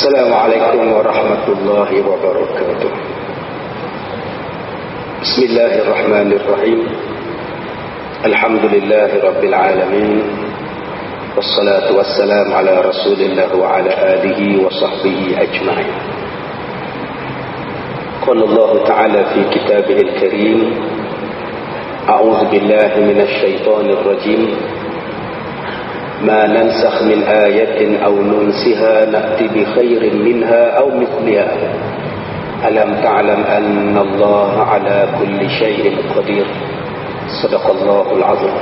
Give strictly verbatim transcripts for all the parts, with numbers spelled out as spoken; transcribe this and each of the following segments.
Assalamualaikum warahmatullahi wabarakatuh. Bismillahirrahmanirrahim. Alhamdulillahi rabbil alamin. Wassalatu wassalamu ala rasulillah wa ala alihi wa sahbihi ajma'in. Qala Allah ta'ala fi kitabihil karim, a'udzu billahi minasy syaithanir rajim. ما ننسخ من آية أو ننسها نأتي بخير منها أو مثلها ألم تعلم أن الله على كل شيء قدير. صدق الله العظيم.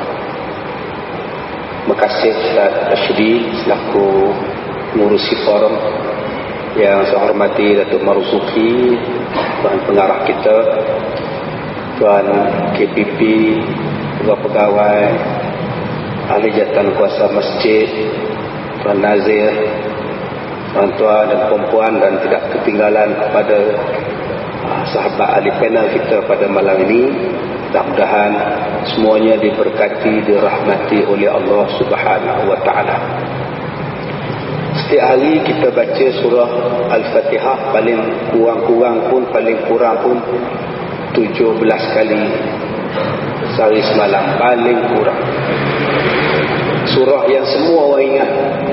Makasih Ustaz Ashdi selaku ngurusi forum, yang saya hormati Datuk Marzuki, Tuan Pengarah kita, Tuan K P P, pegawai, ahli jawatan kuasa masjid, Tuan Nazir, tuan-tuan dan perempuan, dan tidak ketinggalan kepada uh, sahabat ahli panel kita pada malam ini. Mudah-mudahan semuanya diberkati, dirahmati oleh Allah Subhanahu wa taala. Setiap hari kita baca surah Al-Fatihah, paling kurang-kurang pun paling kurang pun tujuh belas kali sehari semalam, paling kurang. Surah yang semua orang ingat.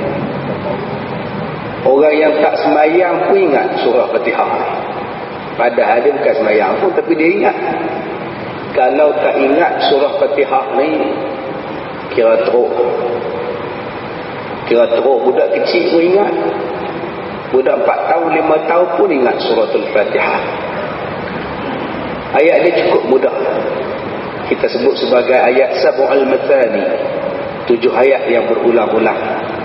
Orang yang tak semayang pun ingat surah Fatihah. Padahal dia bukan semayang pun, tapi dia ingat. Kalau tak ingat surah Fatihah ni, kira teruk. Kira teruk. Budak kecil pun ingat. Budak empat tahun, lima tahun pun ingat surah Al-Fatihah. Ayat dia cukup mudah. Kita sebut sebagai ayat Sab'ul Mathani, tujuh ayat yang berulang-ulang.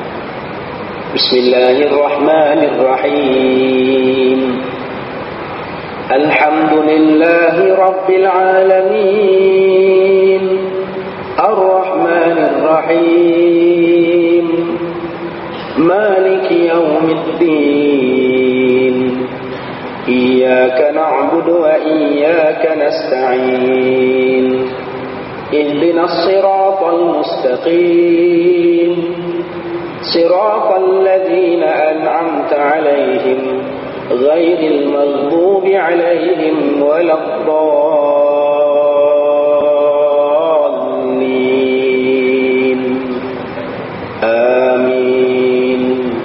Bismillahirrahmanirrahim. Alhamdulillahi Rabbil Alamin, Ar-Rahmanir-Rahim, Maliki Yawmiddin, Iyyaka na'budu wa iyyaka nasta'in, Ihdinas siratal mustaqim, siratal ladzina an'amta 'alaihim, ghairil maghdubi 'alaihim waladdallin. Amin.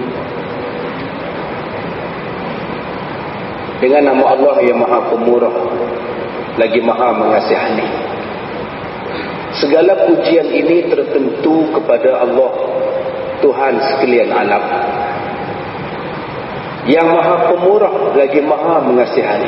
Dengan nama Allah yang Maha Pemurah lagi Maha Mengasihani. Segala pujian ini tertentu kepada Allah, Tuhan sekalian alam, yang Maha Pemurah lagi Maha Mengasihani,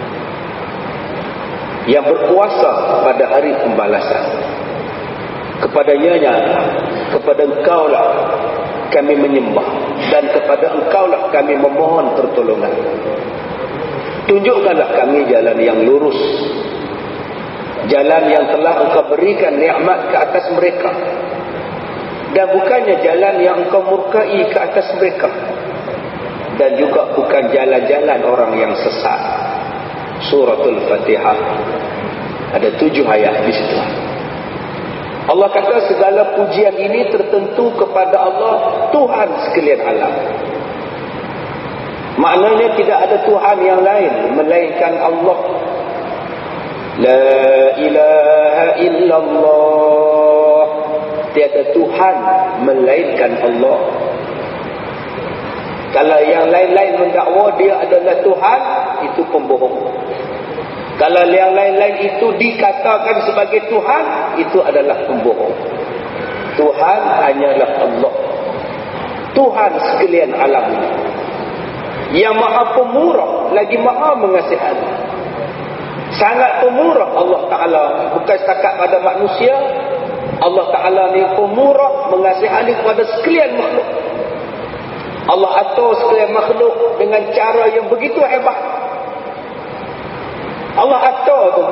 yang berkuasa pada hari pembalasan. Kepadanya, kepada Engkau-lah kami menyembah, dan kepada Engkau-lah kami memohon pertolongan. Tunjukkanlah kami jalan yang lurus, jalan yang telah Engkau berikan nikmat ke atas mereka, dan bukannya jalan yang Engkau murkai ke atas mereka, dan juga bukan jalan-jalan orang yang sesat. Suratul Fatihah ada tujuh ayat di situ. Allah kata segala pujian ini tertentu kepada Allah, Tuhan sekalian alam. Maknanya tidak ada Tuhan yang lain melainkan Allah. La ilaha illallah, tiada Tuhan melainkan Allah. Kalau yang lain-lain mendakwa dia adalah Tuhan, itu pembohong. Kalau yang lain-lain itu dikatakan sebagai Tuhan, itu adalah pembohong. Tuhan hanyalah Allah, Tuhan sekalian alam ini, yang Maha Pemurah lagi Maha Mengasihani. Sangat pemurah Allah Ta'ala, bukan setakat pada manusia. Allah Ta'ala ni pemurah, mengasihani kepada sekalian makhluk. Allah atur sekalian makhluk dengan cara yang begitu hebat. Allah atur tu.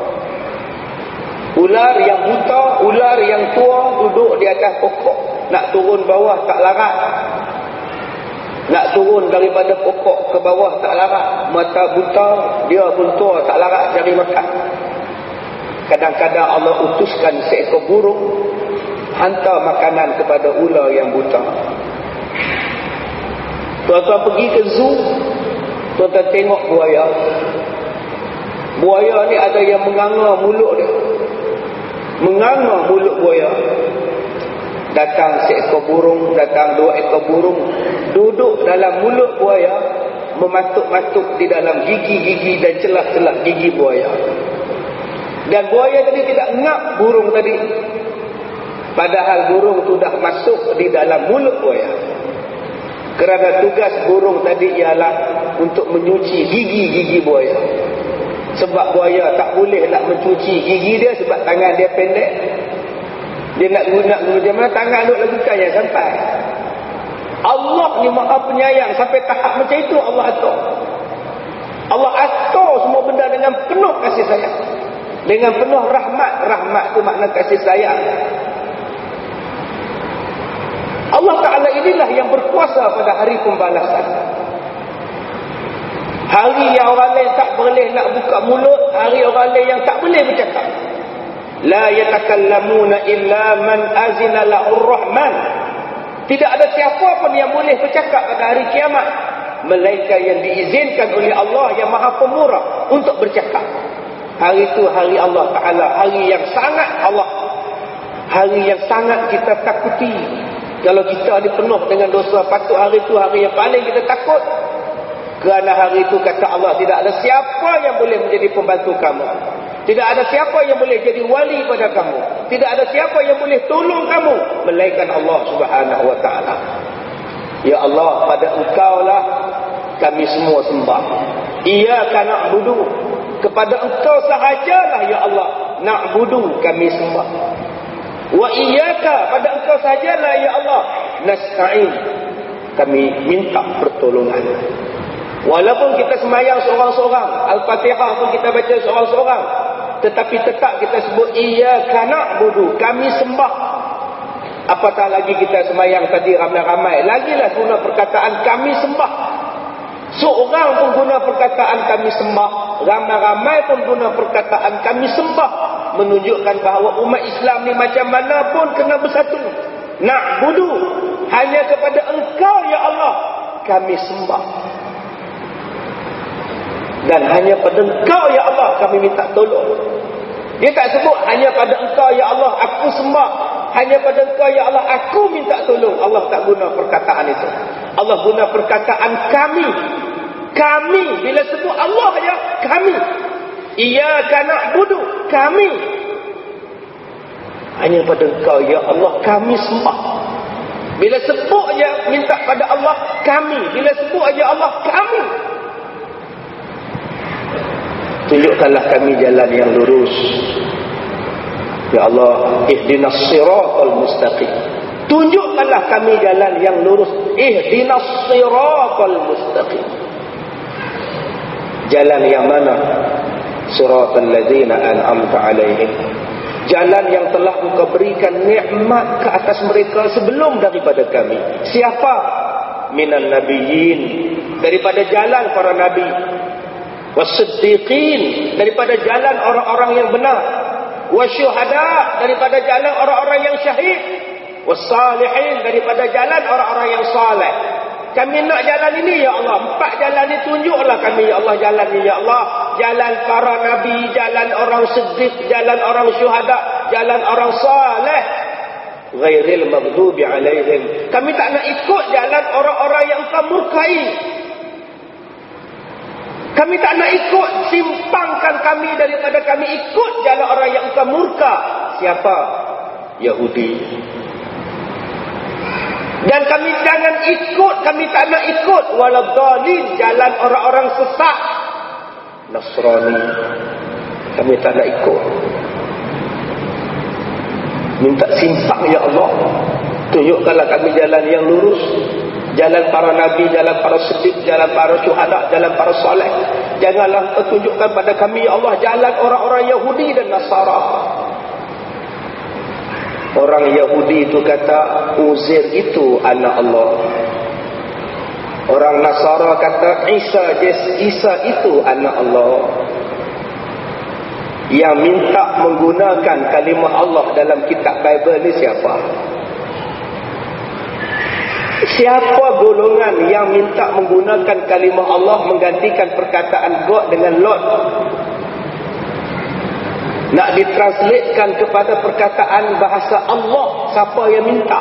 Ular yang buta, ular yang tua duduk di atas pokok, nak turun bawah tak larat. Nak turun daripada pokok ke bawah tak larat. Mata buta, dia pun tua tak larat cari makan. Kadang-kadang Allah utuskan seekor burung hantar makanan kepada ular yang buta. Tuan-tuan pergi ke zoo, tuan-tuan tengok buaya. Buaya ni ada yang menganga mulut dia. Menganga mulut buaya. Datang seekor burung, datang dua ekor burung, duduk dalam mulut buaya, mematuk-matuk di dalam gigi-gigi dan celah-celah gigi buaya. Dan buaya tadi tidak ngap burung tadi, padahal burung sudah masuk di dalam mulut buaya. Kerana tugas burung tadi ialah untuk mencuci gigi-gigi buaya. Sebab buaya tak boleh nak mencuci gigi dia sebab tangan dia pendek. Dia nak guna guna dia mana tangan duk lagi kaya sampai. Allah ni Maha Penyayang, sampai tahap macam itu Allah atur. Allah atur semua benda dengan penuh kasih sayang, dengan penuh rahmat. Rahmat tu makna kasih sayang. Allah Ta'ala inilah yang berkuasa pada hari pembalasan. Hari yang orang lain tak boleh nak buka mulut, hari orang lain yang tak boleh bercakap. La yatakallamuna illa man azina lahur rahman. Tidak ada siapa pun yang boleh bercakap pada hari kiamat melainkan yang diizinkan oleh Allah yang Maha Pemurah untuk bercakap. Hari itu hari Allah Ta'ala, hari yang sangat Allah, hari yang sangat kita takuti. Kalau kita dipenuh dengan dosa, patut hari itu hari yang paling kita takut. Kerana hari itu kata Allah, tidak ada siapa yang boleh menjadi pembantu kamu. Tidak ada siapa yang boleh jadi wali pada kamu. Tidak ada siapa yang boleh tolong kamu melainkan Allah Subhanahu wa Ta'ala. Ya Allah, pada Engkau lah kami semua sembah. Iyyaka na'budu, kepada Engkau sahajalah ya Allah na'budu kami sembah. Wa iyyaka, pada Engkau sahajalah ya Allah nasta'in, kami minta pertolongan. Walaupun kita sembahyang seorang-seorang, Al-Fatihah pun kita baca seorang-seorang, tetapi tetap kita sebut iyyaka na'budu, kami sembah. Apatah lagi kita sembahyang tadi ramai-ramai, lagilah guna perkataan kami sembah. Seorang pun guna perkataan kami sembah, ramai-ramai pun guna perkataan kami sembah, menunjukkan bahawa umat Islam ni macam mana pun kena bersatu. Na'budu, hanya kepada Engkau ya Allah kami sembah. Dan hanya pada Engkau ya Allah kami minta tolong. Dia tak sebut hanya pada Engkau ya Allah aku sembah, hanya pada Engkau ya Allah aku minta tolong. Allah tak guna perkataan itu. Allah guna perkataan kami. Kami, bila sebut Allah ya kami. Iyyaka na'budu, kami. Hanya pada Engkau ya Allah kami sembah. Bila sebut aja minta pada Allah kami, bila sebut aja Allah kami. Tunjukkanlah kami jalan yang lurus. Ya Allah, ihdinas siratal mustaqim. Tunjukkanlah kami jalan yang lurus. Ihdinas siratal mustaqim. Jalan yang mana? Siratal ladzina an'amta 'alaihim. Jalan yang telah Engkau berikan nikmat ke atas mereka sebelum daripada kami. Siapa? Minan nabiyyin, daripada jalan para nabi. Wasiddiqin, daripada jalan orang-orang yang benar. Wasyuhada, daripada jalan orang-orang yang syahid. Wassalihin, daripada jalan orang-orang yang saleh. Kami nak jalan ini ya Allah. Empat jalan ini tunjuklah kami ya Allah jalan ini ya Allah. Jalan para nabi, jalan orang siddiq, jalan orang syuhada, jalan orang saleh. Ghairil maghdubi alaihim. Kami tak nak ikut jalan orang-orang yang Engkau murkai. Kami tak nak ikut, simpangkan kami daripada kami ikut jalan orang yang Engkau murka. Siapa? Yahudi. Dan kami jangan ikut, kami tak nak ikut waladhdallin, jalan orang-orang sesat. Nasrani, kami tak nak ikut. Minta simpang ya Allah, tunjukkanlah kami jalan yang lurus. Jalan para nabi, jalan para siddiq, jalan para syuhada, jalan para soleh. Janganlah Engkau tunjukkan pada kami ya Allah jalan orang-orang Yahudi dan Nasara. Orang Yahudi itu kata Uzair itu anak Allah. Orang Nasara kata Isa Isa itu anak Allah. Yang minta menggunakan kalimah Allah dalam kitab Bible ni siapa? Siapa golongan yang minta menggunakan kalimah Allah menggantikan perkataan God dengan Lord, nak ditranslatekan kepada perkataan bahasa Allah, siapa yang minta?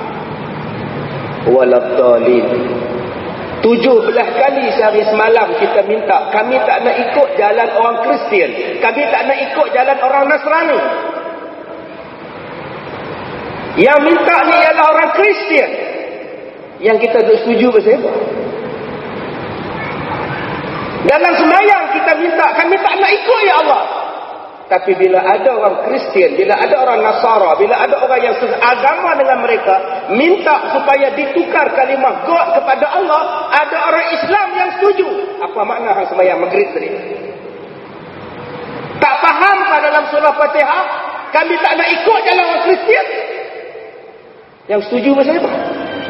Waladhalin. Tujuh belas kali sehari semalam kita minta, kami tak nak ikut jalan orang Kristian, kami tak nak ikut jalan orang Nasrani. Yang minta ni ialah orang Kristian. Yang kita tak setuju pasal apa? Dalam sembahyang kita minta, kami tak nak ikut ya Allah. Tapi bila ada orang Kristian, bila ada orang Nasara, bila ada orang yang seagama dengan mereka minta supaya ditukar kalimah God kepada Allah, ada orang Islam yang setuju. Apa makna hang sembahyang maghrib tadi? Tak faham pada dalam surah Fatihah, kami tak nak ikut jalan orang Kristian. Yang setuju pasal apa?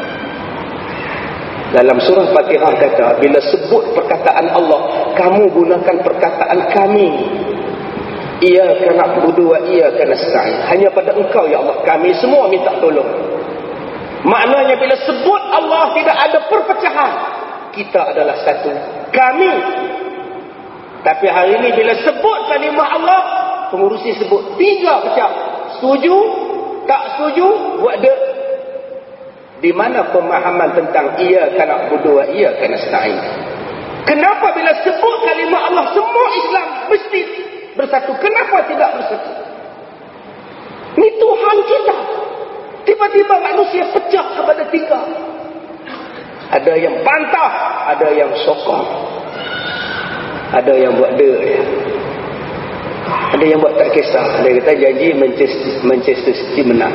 Dalam surah Fatihah kata, bila sebut perkataan Allah, kamu gunakan perkataan kami. Iyyaka na'budu wa iyyaka nasta'in. Hanya pada engkau ya Allah kami semua minta tolong. Maknanya bila sebut Allah tidak ada perpecahan. Kita adalah satu. Kami. Tapi hari ini bila sebut kalimah Allah, pengurusi sebut tiga pecah. Setuju, tak setuju, buat dia. Di mana pemahaman tentang iyyaka na'budu wa iyyaka nasta'in? Kenapa bila sebut kalimah Allah semua Islam mesti bersatu? Kenapa tidak bersatu? Ini Tuhan kita. Tiba-tiba manusia pecah kepada tiga. Ada yang bantah, ada yang sokong, ada yang buat der, ada yang buat tak kisah. Dia kata janji Manchester, Manchester City menang,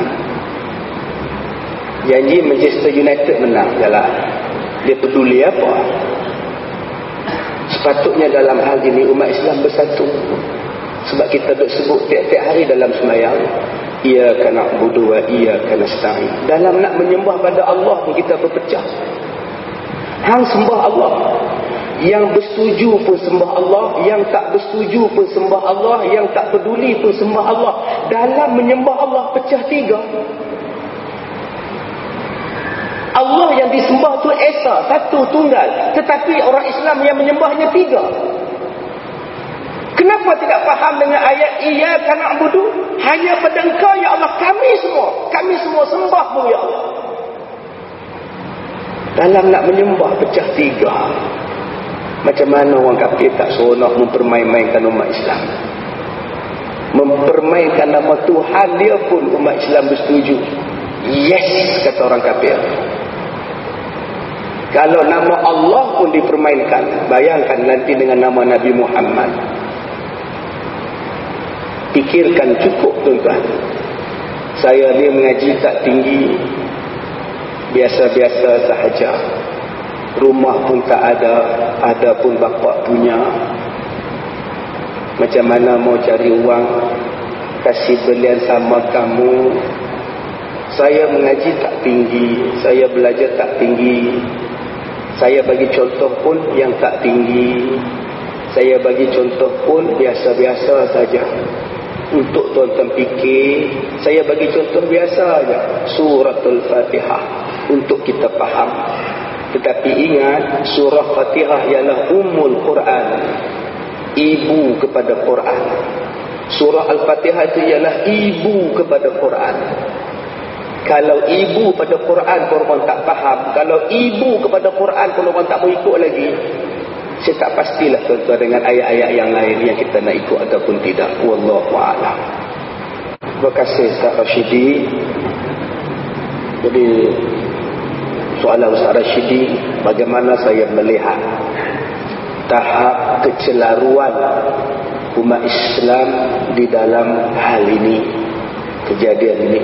janji Manchester United menang. Yalah, dia peduli apa? Sepatutnya dalam hal ini umat Islam bersatu. Sebab kita duk sebut tiap-tiap hari dalam sembahyang, iyyaka na'budu wa iyyaka nasta'in. Dalam nak menyembah pada Allah pun kita berpecah. Hang sembah Allah, yang bersetuju pun sembah Allah, yang tak bersetuju pun sembah Allah, yang tak peduli pun sembah Allah. Dalam menyembah Allah pecah tiga. Allah yang disembah tu esa, satu, tunggal. Tetapi orang Islam yang menyembahnya tiga. Kenapa tidak faham dengan ayat iyyaka na'budu? Hanya pada engkau ya Allah kami semua. Kami semua sembahmu ya Allah. Dalam nak menyembah pecah tiga. Macam mana orang kafir tak seronok mempermain-mainkan umat Islam? Mempermainkan nama Tuhan dia pun umat Islam bersetuju. Yes, kata orang kafir. Kalau nama Allah pun dipermainkan, bayangkan nanti dengan nama Nabi Muhammad. Fikirkan cukup tuan-tuan. Saya ni mengaji tak tinggi, biasa-biasa sahaja. Rumah pun tak ada, ada pun bapa punya. Macam mana mau cari uang, kasih belian sama kamu. Saya mengaji tak tinggi, saya belajar tak tinggi. Saya bagi contoh pun yang tak tinggi. Saya bagi contoh pun biasa-biasa saja. Untuk tuan-tuan fikir, saya bagi contoh biasa saja. Suratul Fatihah untuk kita faham. Tetapi ingat, surah Fatihah ialah Ummul Quran, ibu kepada Quran. Surah Al-Fatihah itu ialah ibu kepada Quran. Kalau ibu pada Quran korban tak faham, kalau ibu kepada Quran korban tak mau ikut lagi, saya tak pastilah tuan-tuan dengan ayat-ayat yang lain yang kita nak ikut ataupun tidak. Wallahu a'lam. Terima kasih Ustaz Rashidi. Jadi soalan Ustaz Rashidi, bagaimana saya melihat tahap kecelaruan umat Islam di dalam hal ini, kejadian ini.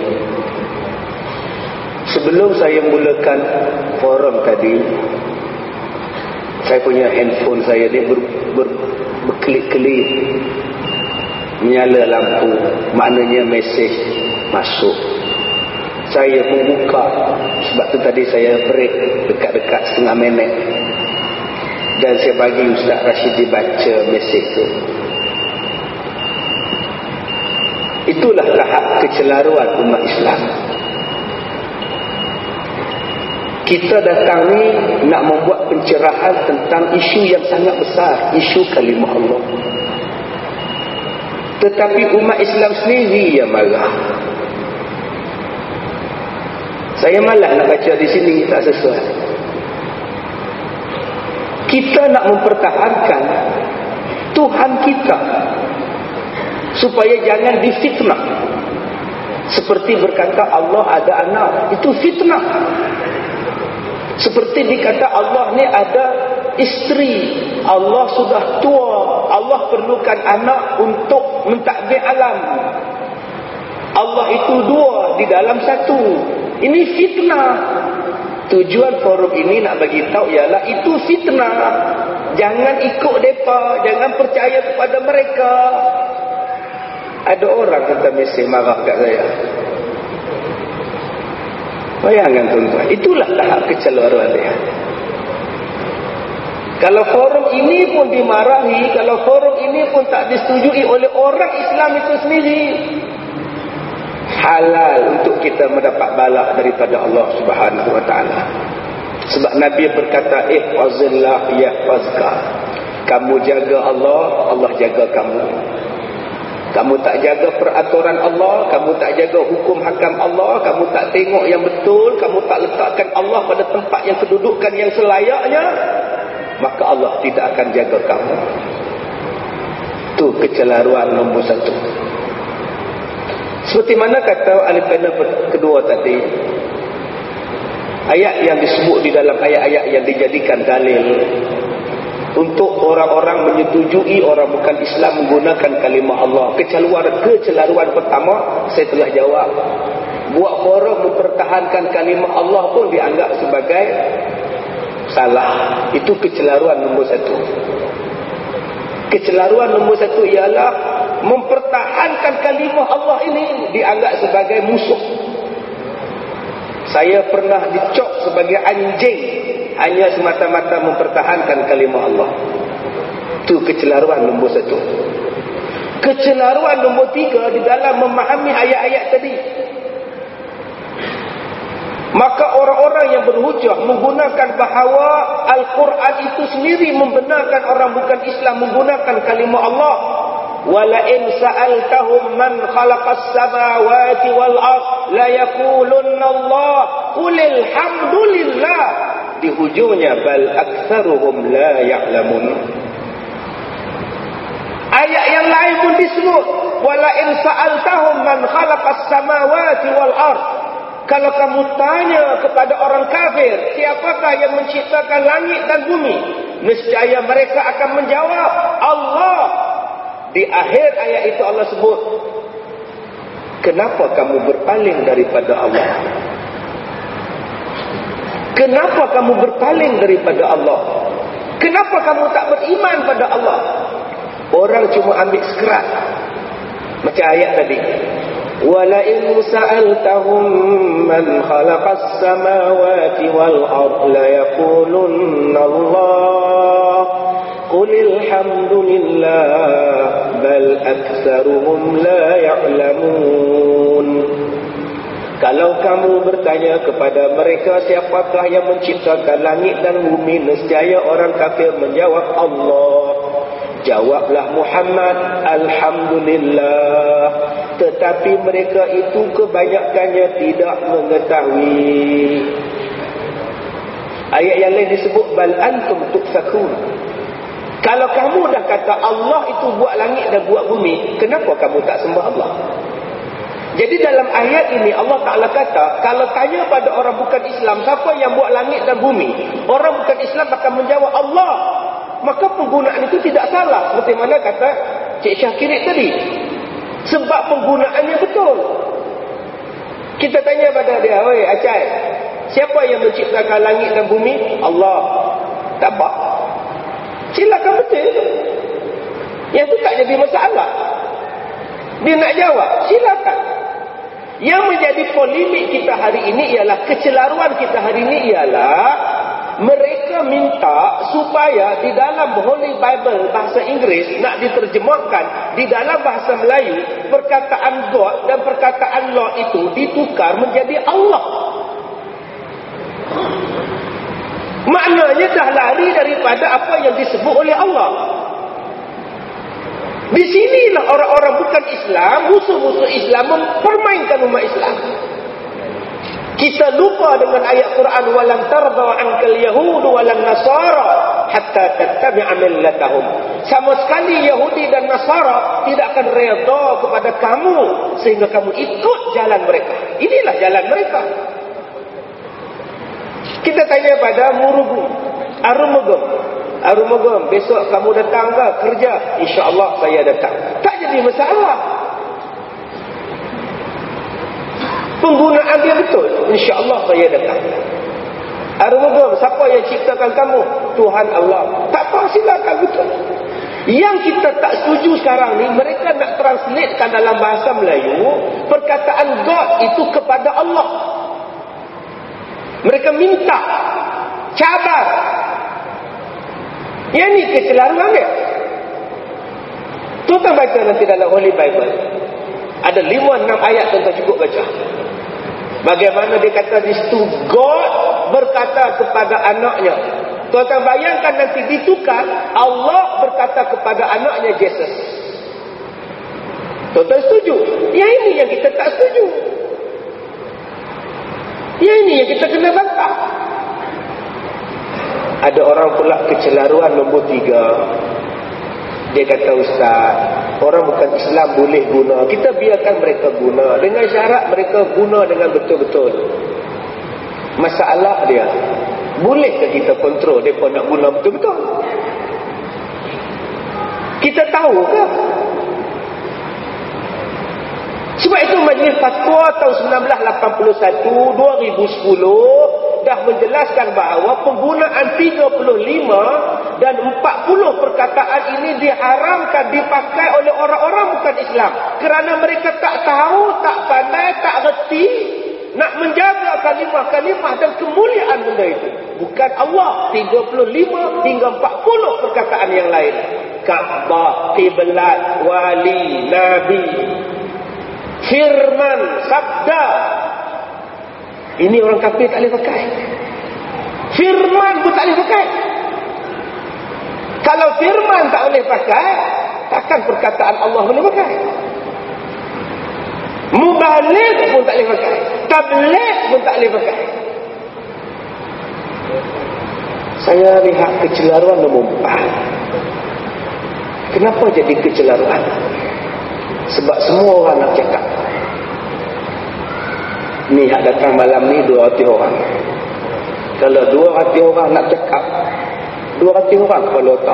Sebelum saya mulakan forum tadi, saya punya handphone saya dia ber, ber, berkelip-kelip, menyala lampu, maknanya mesej masuk. Saya membuka, sebab tu tadi saya break dekat-dekat setengah minit, dan saya bagi Ustaz Rashidi baca mesej tu. Itulah tahap kecelaruan umat Islam. Kita datang ni nak membuat pencerahan tentang isu yang sangat besar, isu kalimah Allah. Tetapi umat Islam sendiri yang marah. Saya malas nak baca di sini, tak sesuai. Kita nak mempertahankan Tuhan kita supaya jangan difitnah. Seperti berkata Allah ada anak, itu fitnah. Seperti dikata Allah ni ada isteri, Allah sudah tua, Allah perlukan anak untuk mentadbir alam. Allah itu dua di dalam satu. Ini fitnah. Tujuan forum ini nak bagi tahu ialah itu fitnah. Jangan ikut depa, jangan percaya kepada mereka. Ada orang kata mesej marah kat saya. Bayangkan tuan-tuan, itulah tahap kecelaruan dia. Kalau forum ini pun dimarahi, kalau forum ini pun tak disetujui oleh orang Islam itu sendiri, halal untuk kita mendapat bala daripada Allah Subhanahu wa taala. Sebab Nabi berkata, ihfazillah yahfazka. Kamu jaga Allah, Allah jaga kamu. Kamu tak jaga peraturan Allah, kamu tak jaga hukum hakam Allah, kamu tak tengok yang betul, kamu tak letakkan Allah pada tempat yang kedudukan yang selayaknya, maka Allah tidak akan jaga kamu. Itu kecelaruan nombor satu. Seperti mana kata ahli panel kedua tadi, ayat yang disebut di dalam ayat-ayat yang dijadikan dalil untuk orang-orang menyetujui orang bukan Islam menggunakan kalimah Allah. Kecelaruan, kecelaruan pertama saya telah jawab. Buat forum mempertahankan kalimah Allah pun dianggap sebagai salah. Itu kecelaruan nombor satu. Kecelaruan nombor satu ialah mempertahankan kalimah Allah ini dianggap sebagai musuh. Saya pernah dicop sebagai anjing hanya semata-mata mempertahankan kalimah Allah. Itu kecelaruan nombor satu. Kecelaruan nombor tiga di dalam memahami ayat-ayat tadi. Maka orang-orang yang berhujah menggunakan bahawa Al-Quran itu sendiri membenarkan orang bukan Islam menggunakan kalimah Allah. وَلَئِنْ سَأَلْتَهُمْ مَنْ خَلَقَ السَّمَاوَاتِ وَالْأَرْضِ لَيَقُولُنَّ اللَّهُ قُلِ الْحَمْدُ لِلَّهِ. Di hujungnya bal aktsaruhum la ya'lamun. Ayat yang lain pun disebut وَلَئِنْ سَأَلْتَهُمْ مَنْ خَلَقَ السَّمَاوَاتِ وَالْأَرْضِ. Kalau kamu tanya kepada orang kafir, siapakah yang menciptakan langit dan bumi? Nescaya mereka akan menjawab, Allah. Di akhir ayat itu Allah sebut, kenapa kamu berpaling daripada Allah? Kenapa kamu berpaling daripada Allah? Kenapa kamu tak beriman pada Allah? Orang cuma ambil sekerat. Macam ayat tadi. وَلَئِنْ سَأَلْتَهُمْ مَنْ خَلَقَ السَّمَاوَاتِ وَالْأَرْضِ لَيَقُولُنَّ اللَّهُ قُلِ الْحَمْدُ لِلَّهِ بَلْ أَكْثَرُهُمْ لَا يَعْلَمُونَ. Kalau kamu bertanya kepada mereka siapakah yang menciptakan langit dan bumi, nescaya orang kafir menjawab Allah. Jawablah Muhammad, Alhamdulillah. Tetapi mereka itu kebanyakannya tidak mengetahui. Ayat yang lain disebut bal antum tufakun. Kalau kamu dah kata Allah itu buat langit dan buat bumi, kenapa kamu tak sembah Allah? Jadi dalam ayat ini Allah Ta'ala kata, kalau tanya pada orang bukan Islam, siapa yang buat langit dan bumi? Orang bukan Islam akan menjawab Allah. Maka penggunaan itu tidak salah. Seperti mana kata Cik Syakirik tadi. Sebab penggunaannya betul. Kita tanya pada dia, oi Acai, siapa yang menciptakan langit dan bumi? Allah. Tak apa. Silakan betul. Yang itu tak jadi masalah. Dia nak jawab, silakan. Yang menjadi polemik kita hari ini ialah, kecelaruan kita hari ini ialah, mereka minta supaya di dalam Holy Bible bahasa Inggeris nak diterjemahkan di dalam bahasa Melayu, perkataan God dan perkataan Lord itu ditukar menjadi Allah. Maknanya dah lari daripada apa yang disebut oleh Allah. Di sinilah orang-orang bukan Islam, musuh-musuh Islam mempermainkan umat Islam. Kita lupa dengan ayat Quran, walan tarda ankal yahud walan nasara hatta tattabi'a millatahum. Sama sekali Yahudi dan Nasara tidak akan redha kepada kamu sehingga kamu ikut jalan mereka. Inilah jalan mereka. Kita tanya pada Murugu, Arumugam, Arumugam, besok kamu datang ke kerja? Insya-Allah saya datang. Tak jadi masalah. Penggunaan dia betul. InsyaAllah saya datang. Arumugam, siapa yang ciptakan kamu? Tuhan Allah. Tak apa, silakan betul. Yang kita tak setuju sekarang ni, mereka nak translatekan dalam bahasa Melayu, perkataan God itu kepada Allah. Mereka minta, cabar. Yang ni kecelaruan dia. Tuan-tuan baca nanti dalam Holy Bible. Ada lima enam ayat tuan-tuan cukup baca. Bagaimana dia kata di situ, God berkata kepada anaknya. Tuan-tuan bayangkan nanti ditukar, Allah berkata kepada anaknya Jesus. Tuan-tuan setuju? Yang ini yang kita tak setuju. Yang ini yang kita kena bantah. Ada orang pula kecelaruan nombor tiga. Dia kata, Ustaz, orang bukan Islam boleh guna. Kita biarkan mereka guna. Dengan syarat mereka guna dengan betul-betul. Masalah dia, bolehkah kita kontrol mereka nak guna betul-betul? Kita tahu ke? Sebab itu Majlis Fatwa tahun seribu sembilan ratus lapan puluh satu dua ribu sepuluh dah menjelaskan bahawa penggunaan tiga puluh lima dan empat puluh perkataan ini diharamkan dipakai oleh orang-orang bukan Islam. Kerana mereka tak tahu, tak pandai, tak reti nak menjaga kalimah-kalimah dan kemuliaan benda itu. Bukan Allah. tiga puluh lima hingga empat puluh perkataan yang lain. Kaabah, kiblat, wali, nabi, firman, sabda. Ini orang kafir tak boleh pakai. Firman pun tak boleh pakai. Kalau firman tak boleh pakai, takkan perkataan Allah boleh pakai. Mubaligh pun tak boleh pakai. Tabligh pun tak boleh pakai. Saya lihat kecelaruan nombor empat. Kenapa jadi kecelaruan? Sebab semua orang nak cakap. Ni yang datang malam ni dua ratus orang. Kalau dua ratus orang nak cakap, dua ratus orang kepala otak.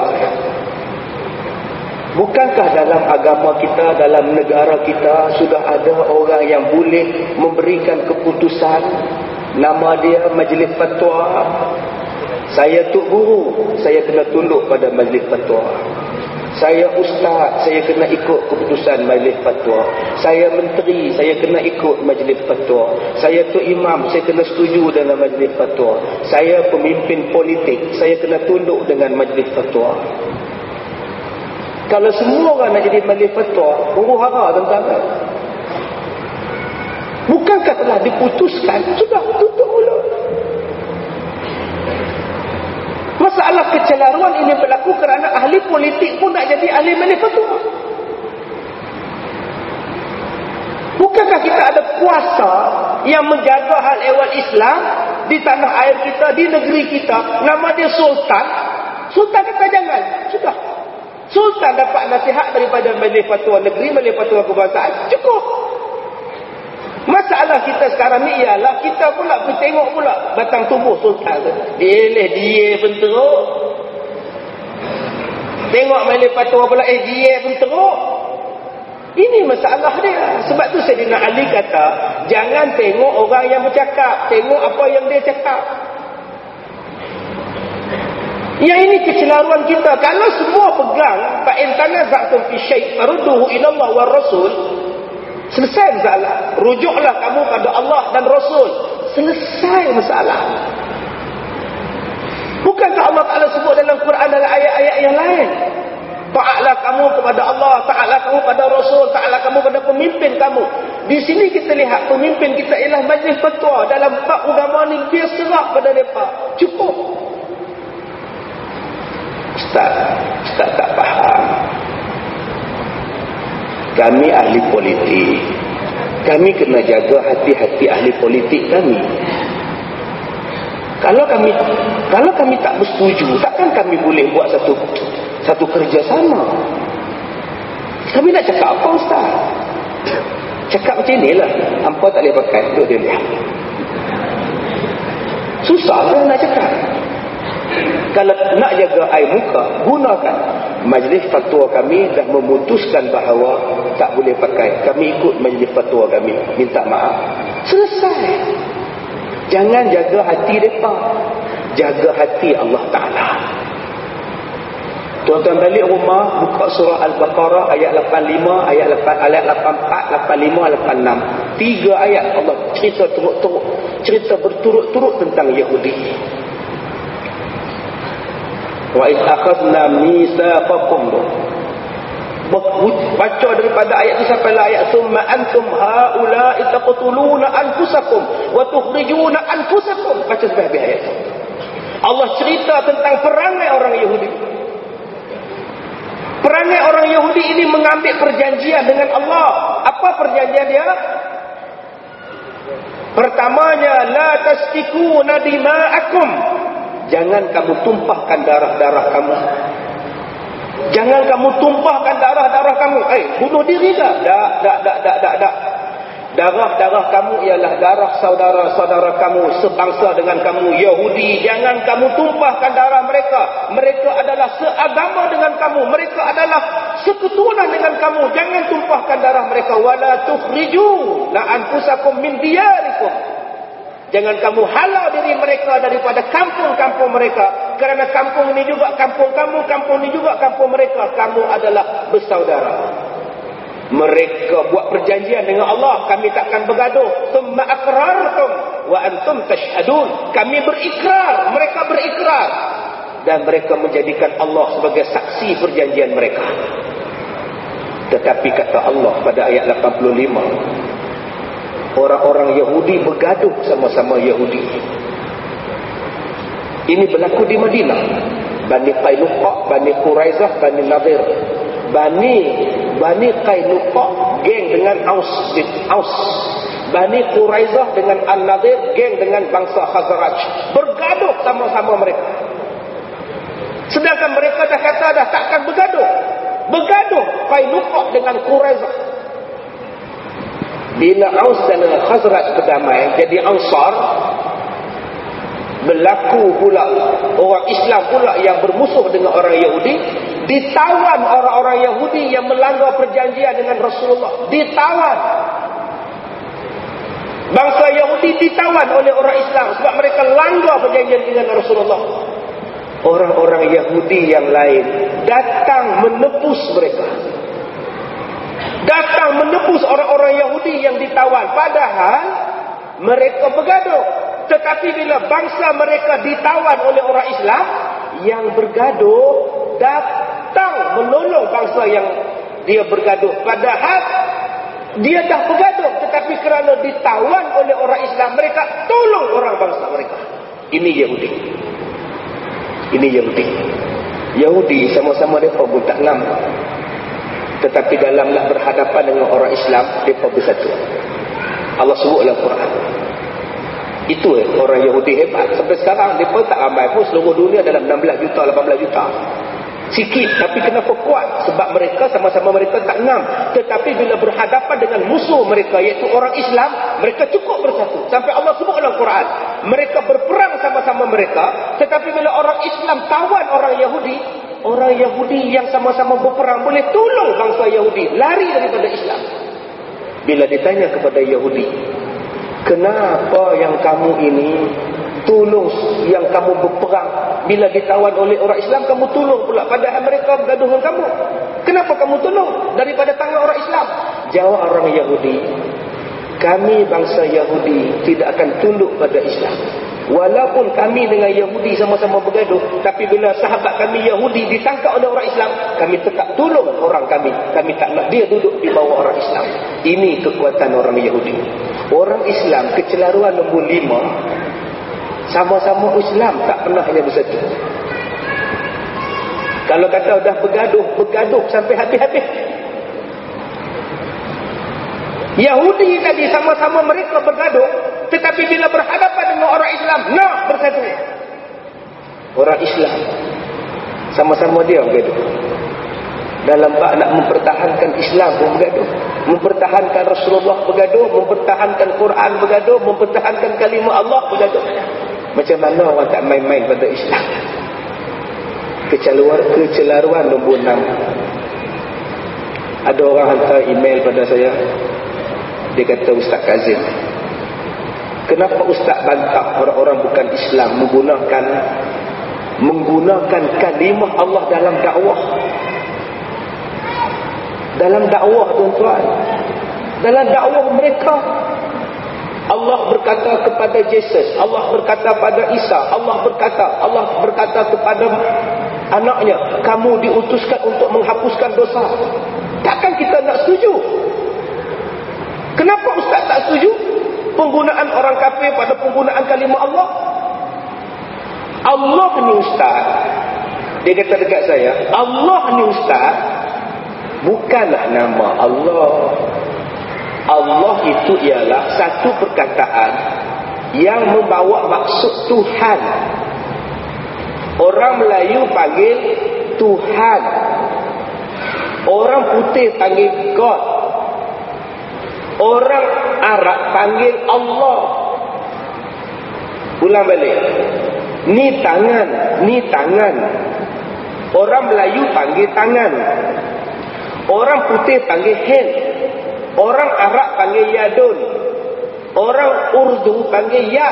Bukankah dalam agama kita, dalam negara kita sudah ada orang yang boleh memberikan keputusan? Nama dia Majlis Fatwa. Saya Tok Guru, saya kena tunduk pada Majlis Fatwa. Saya ustaz, saya kena ikut keputusan Majlis Fatwa. Saya menteri, saya kena ikut Majlis Fatwa. Saya tu imam, saya kena setuju dengan Majlis Fatwa. Saya pemimpin politik, saya kena tunduk dengan Majlis Fatwa. Kalau semua orang nak jadi Majlis Fatwa, huru-hara tuan-tuan. Bukankah telah diputuskan? Sudah tutup mulut. Masalah kecelaruan ini berlaku kerana ahli politik pun nak jadi ahli Majlis Fatwa. Bukankah kita ada kuasa yang menjaga hal ehwal Islam di tanah air kita, di negeri kita? Nama dia Sultan. Sultan kata jangan. Sudah. Sultan dapat nasihat daripada Majlis Fatwa negeri, Majlis Fatwa kebangsaan. Cukup. Masalah kita sekarang ni ialah kita pula pergi tengok pula batang tubuh Sultan tu. Eleh dia pun teruk. Tengok Majlis Fatwa pula, eh dia pun teruk. Ini masalah dia. Sebab tu Sayyidina Ali kata, jangan tengok orang yang bercakap, tengok apa yang dia cakap. Yang ini kecelaruan kita. Kalau semua pegang fa in tanaza'tum fi syai' farudduhu ila Allah war Rasul, selesai masalah. Rujuklah kamu pada Allah dan Rasul. Selesai masalah. Bukankah Allah Ta'ala sebut dalam Quran dalam ayat-ayat yang lain? Ta'atlah kamu kepada Allah, ta'atlah kamu pada Rasul, ta'atlah kamu pada pemimpin kamu. Di sini kita lihat pemimpin kita ialah Majlis Fatwa. Dalam bab agama ni dia serah pada mereka. Cukup. Ustaz, Ustaz tak faham. Kami ahli politik, kami kena jaga hati-hati ahli politik kami. Kalau kami kalau kami tak bersetuju, takkan kami boleh buat satu satu kerjasama. Kami nak cakap apa, Ustaz? Cakap macam inilah. Hampa tak boleh pakai, duduk dia lihat. Susah kan nak cakap. Kalau nak jaga air muka, gunakan. Majlis fatwa kami dah memutuskan bahawa tak boleh pakai. Kami ikut majlis fatwa kami, minta maaf. Selesai. Jangan jaga hati mereka, jaga hati Allah Ta'ala. Tuan-tuan balik rumah, buka surah Al-Baqarah ayat lapan puluh lima, ayat lapan, ayat lapan puluh empat, lapan puluh lima, lapan puluh enam. Tiga ayat Allah cerita turut-turut, cerita berturut-turut tentang Yahudi. Wa idh akhadna mitsaqakum. Baca daripada ayat itu sampai ayat summa antum haula'i taqtuluna anfusakum wa tukhrijuna anfusakum. Baca sampai habis ayat itu. Allah cerita tentang perangai orang Yahudi. Perangai orang Yahudi ini mengambil perjanjian dengan Allah. Apa perjanjian dia? Pertamanya, la tasfikuna dima'akum. Jangan kamu tumpahkan darah-darah kamu. Jangan kamu tumpahkan darah-darah kamu. Eh, bunuh diri dah. Tak, tak, tak, tak, tak, tak. Darah-darah kamu ialah darah saudara-saudara kamu, sebangsa dengan kamu, Yahudi. Jangan kamu tumpahkan darah mereka. Mereka adalah seagama dengan kamu. Mereka adalah seketurunan dengan kamu. Jangan tumpahkan darah mereka. Wala tukhriju la anfusakum min diyarikum. Jangan kamu halau diri mereka daripada kampung-kampung mereka. Kerana kampung ini juga kampung kamu, kampung ini juga kampung mereka. Kamu adalah bersaudara. Mereka buat perjanjian dengan Allah, kami takkan bergaduh. Thumma aqrartum wa antum tashhadun. Kami berikrar, mereka berikrar, dan mereka menjadikan Allah sebagai saksi perjanjian mereka. Tetapi kata Allah pada ayat lapan puluh lima, orang-orang Yahudi bergaduh sama-sama Yahudi. Ini berlaku di Madinah. Bani Qainuqa, Bani Quraizah, Bani Nadir. Bani Bani Qainuqa geng dengan Aus, Aus. Bani Quraizah dengan An-Nadir geng dengan bangsa Khazraj. Bergaduh sama-sama mereka. Sedangkan mereka dah kata dah takkan bergaduh. Bergaduh Qainuqa dengan Quraizah. Bila Aus dan Khazraj berdamai jadi Ansar, berlaku pula orang Islam pula yang bermusuh dengan orang Yahudi. Ditawan orang-orang Yahudi yang melanggar perjanjian dengan Rasulullah. Ditawan. Bangsa Yahudi ditawan oleh orang Islam sebab mereka langgar perjanjian dengan Rasulullah. Orang-orang Yahudi yang lain datang menepus mereka. Datang menepus orang-orang Yahudi yang ditawan. Padahal mereka bergaduh. Tetapi bila bangsa mereka ditawan oleh orang Islam, yang bergaduh datang menolong bangsa yang dia bergaduh. Padahal dia dah bergaduh, tetapi kerana ditawan oleh orang Islam, mereka tolong orang bangsa mereka. Ini Yahudi. Ini Yahudi. Yahudi sama-sama mereka pun tak enam. Tetapi dalam nak berhadapan dengan orang Islam, mereka bersatu. Allah sebut dalam Quran. Itu eh, orang Yahudi hebat. Sampai sekarang mereka tak ramai pun, seluruh dunia dalam enam belas juta, lapan belas juta. Sikit, tapi kenapa kuat? Sebab mereka sama-sama mereka tak enam. Tetapi bila berhadapan dengan musuh mereka, iaitu orang Islam, mereka cukup bersatu. Sampai Allah sebut dalam Quran, mereka berperang sama-sama mereka. Tetapi bila orang Islam tawan orang Yahudi, orang Yahudi yang sama-sama berperang boleh tolong bangsa Yahudi lari daripada Islam. Bila ditanya kepada Yahudi, kenapa yang kamu ini tolong yang kamu berperang, bila ditawan oleh orang Islam kamu tolong pula, padahal mereka bergaduh dengan kamu? Kenapa kamu tolong daripada tangan orang Islam? Jawab orang Yahudi, kami bangsa Yahudi tidak akan tunduk pada Islam. Walaupun kami dengan Yahudi sama-sama bergaduh, tapi bila sahabat kami Yahudi ditangkap oleh orang Islam, kami tetap tolong orang kami. Kami tak nak dia duduk di bawah orang Islam. Ini kekuatan orang Yahudi. Orang Islam kecelaruan nombor lima, sama-sama Islam tak pernah hanya bersatu. Kalau kata dah bergaduh, bergaduh sampai habis-habis. Yahudi tadi sama-sama mereka bergaduh, tetapi bila berhadapan dengan orang Islam, nak bersatu. Orang Islam sama-sama dia bergaduh. Dalam bab nak mempertahankan Islam pun bergaduh, mempertahankan Rasulullah bergaduh, mempertahankan Quran bergaduh, mempertahankan kalimah Allah bergaduh. Macam mana orang tak main-main pada Islam? Kecelaruan, kecelaruan nombor enam. Ada orang hantar email pada saya. Dia kata, Ustaz Kazim, kenapa Ustaz bantah orang-orang bukan Islam menggunakan menggunakan kalimah Allah dalam dakwah? Dalam dakwah, tuan-tuan, dalam dakwah mereka, Allah berkata kepada Yesus, Allah berkata pada Isa, Allah berkata, Allah berkata kepada anaknya, kamu diutuskan untuk menghapuskan dosa. Takkan kita nak setuju? Kenapa Ustaz tak setuju penggunaan orang kafir pada penggunaan kalimah Allah? Allah ni Ustaz, dia kata dekat saya, Allah ni Ustaz bukanlah nama Allah. Allah itu ialah satu perkataan yang membawa maksud Tuhan. Orang Melayu panggil Tuhan, orang putih panggil God, orang Arab panggil Allah. Ulang balik. Ni tangan, ni tangan. Orang Melayu panggil tangan, orang putih panggil hand, orang Arab panggil yadun, orang Urdu panggil yad.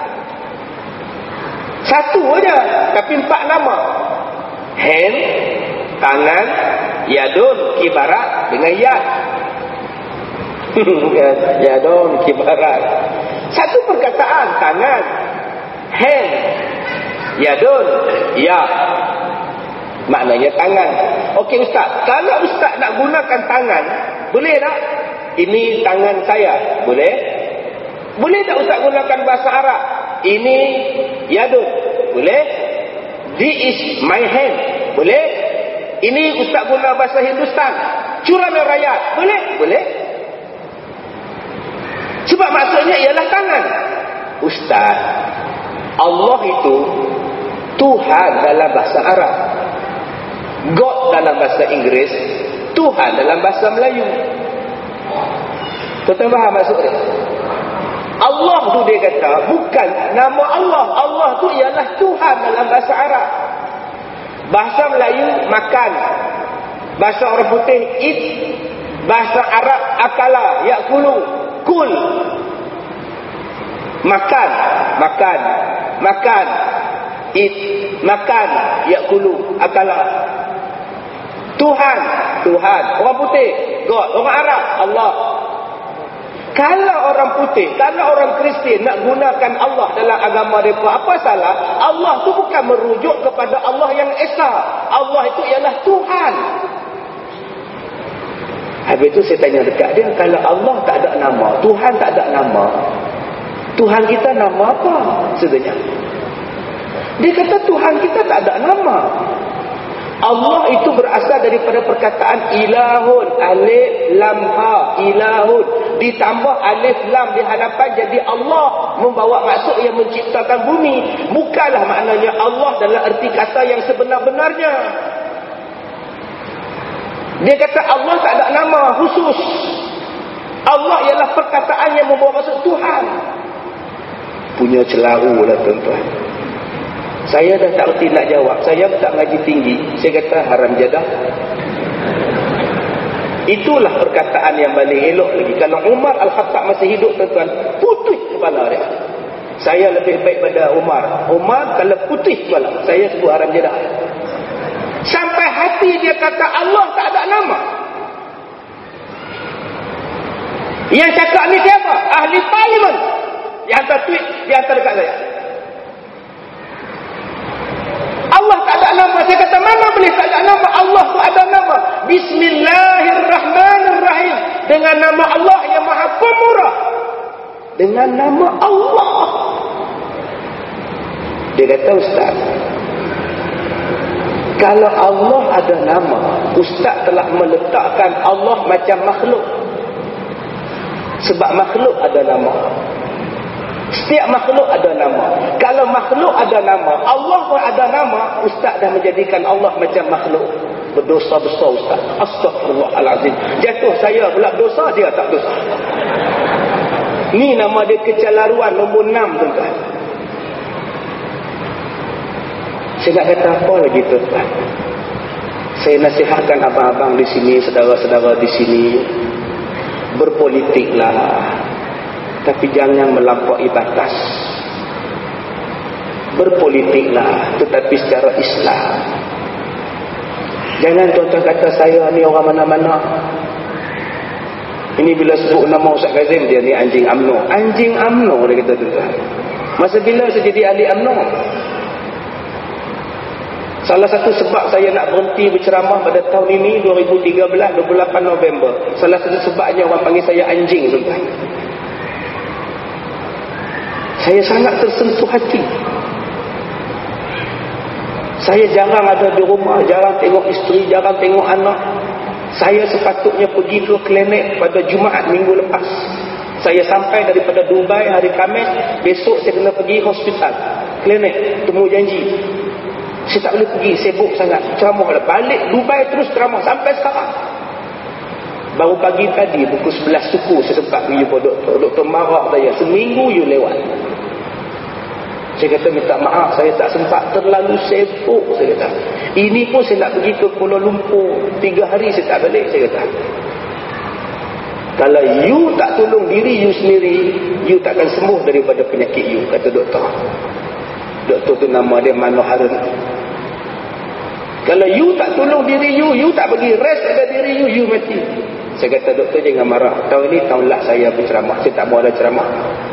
Satu aja, tapi empat nama. Hand, tangan, yadun, kibarat dengan yad. Yadun, kibarat. Satu perkataan, tangan, hand, yadun, yad. Maknanya tangan. Okey Ustaz, kalau Ustaz nak gunakan tangan, boleh tak? Ini tangan saya, boleh? Boleh tak Ustaz gunakan bahasa Arab? Ini yadun, boleh? This is my hand, boleh? Ini Ustaz guna bahasa Hindustan, Curamel Rakyat, boleh? Boleh. Sebab maksudnya ialah tangan. Ustaz, Allah itu Tuhan dalam bahasa Arab, God dalam bahasa Inggeris, Tuhan dalam bahasa Melayu. Tuan-tuan faham maksudnya? Allah tu dia kata bukan nama Allah. Allah tu ialah Tuhan dalam bahasa Arab. Bahasa Melayu makan, bahasa orang putih eat, bahasa Arab akala, yakulu, kul. Makan, makan, makan, eat, makan, yakulu, akala. Tuhan, Tuhan. Orang putih, God. Orang Arab, Allah. Kalau orang putih, kalau orang Kristian nak gunakan Allah dalam agama mereka, apa salah? Allah tu bukan merujuk kepada Allah yang Esa. Allah itu ialah Tuhan. Habis itu saya tanya dekat dia, kalau Allah tak ada nama, Tuhan tak ada nama, Tuhan kita nama apa sebenarnya? Dia kata Tuhan kita tak ada nama. Allah itu berasal daripada perkataan ilahun, alif lam ha, ilahun, ditambah alif lam di hadapan, jadi Allah membawa maksud yang menciptakan bumi. Bukanlah maknanya Allah dalam erti kata yang sebenar-benarnya. Dia kata Allah tak ada nama khusus. Allah ialah perkataan yang membawa maksud Tuhan. Punya celaru lah tuan-tuan. Saya dah tak erti nak jawab. Saya tak ngaji tinggi. Saya kata haram jadah. Itulah perkataan yang paling elok lagi. Kalau Umar Al-Khattab masih hidup tuan-tuan, putih kepala dia. Saya lebih baik pada Umar. Umar kalau putih kepala, saya sebut haram jadah. Sampai hati dia kata Allah tak ada nama. Yang cakap ni siapa? Ahli parlimen. Yang hantar tweet, yang hantar dekat saya. Allah tak ada nama. Saya kata mana boleh tak ada nama? Allah tu ada nama. Bismillahirrahmanirrahim. Dengan nama Allah yang maha pemurah. Dengan nama Allah. Dia kata Ustaz, Kalau Allah ada nama, ustaz telah meletakkan Allah macam makhluk. Sebab makhluk ada nama. Setiap makhluk ada nama. Kalau makhluk ada nama, Allah pun ada nama, ustaz dah menjadikan Allah macam makhluk. Berdosa besar ustaz. Astagfirullahalazim. Jatuh saya pula dosa, dia tak dosa. Ni nama dia kecelaruan nombor enam, tuan-tuan. Saya nak kata apa lagi, tuan-tuan? Saya nasihatkan abang-abang di sini, saudara-saudara di sini, berpolitiklah, tapi jangan melampaui batas. Berpolitiklah, tetapi secara Islam. Jangan tuan-tuan kata saya ni orang mana-mana. Ini bila sebut nama Ustaz Kazim, dia ni anjing U M N O. Anjing U M N O, dia kata, tuan-tuan. Masa bila saya jadi ahli U M N O? Salah satu sebab saya nak berhenti berceramah pada tahun ini, dua ribu tiga belas, dua puluh lapan November. Salah satu sebabnya orang panggil saya anjing, tuan-tuan. Saya sangat tersentuh hati. Saya jarang ada di rumah, jarang tengok isteri, jarang tengok anak. Saya sepatutnya pergi ke klinik pada Jumaat minggu lepas. Saya sampai daripada Dubai hari Khamis, besok saya kena pergi hospital, klinik, temu janji. Saya tak boleh pergi, sibuk sangat. Ceramah lah. Balik Dubai terus ceramah sampai sekarang. Baru pagi tadi pukul sebelas suku saya sempat pergi jumpa doktor. Doktor marah saya, seminggu you lewat. Saya kata minta maaf, saya tak sempat, terlalu sibuk, saya kata. Ini pun saya nak pergi ke Kuala Lumpur, tiga hari saya tak balik, saya kata. Kalau you tak tolong diri you sendiri, you takkan sembuh daripada penyakit you, kata doktor. Doktor tu nama dia Manoharan. Kalau you tak tolong diri you, you tak bagi rest pada diri you, you mati. Saya kata, doktor jangan marah. Tahun ini tahun lah saya berceramah, saya tak mau ada ceramah.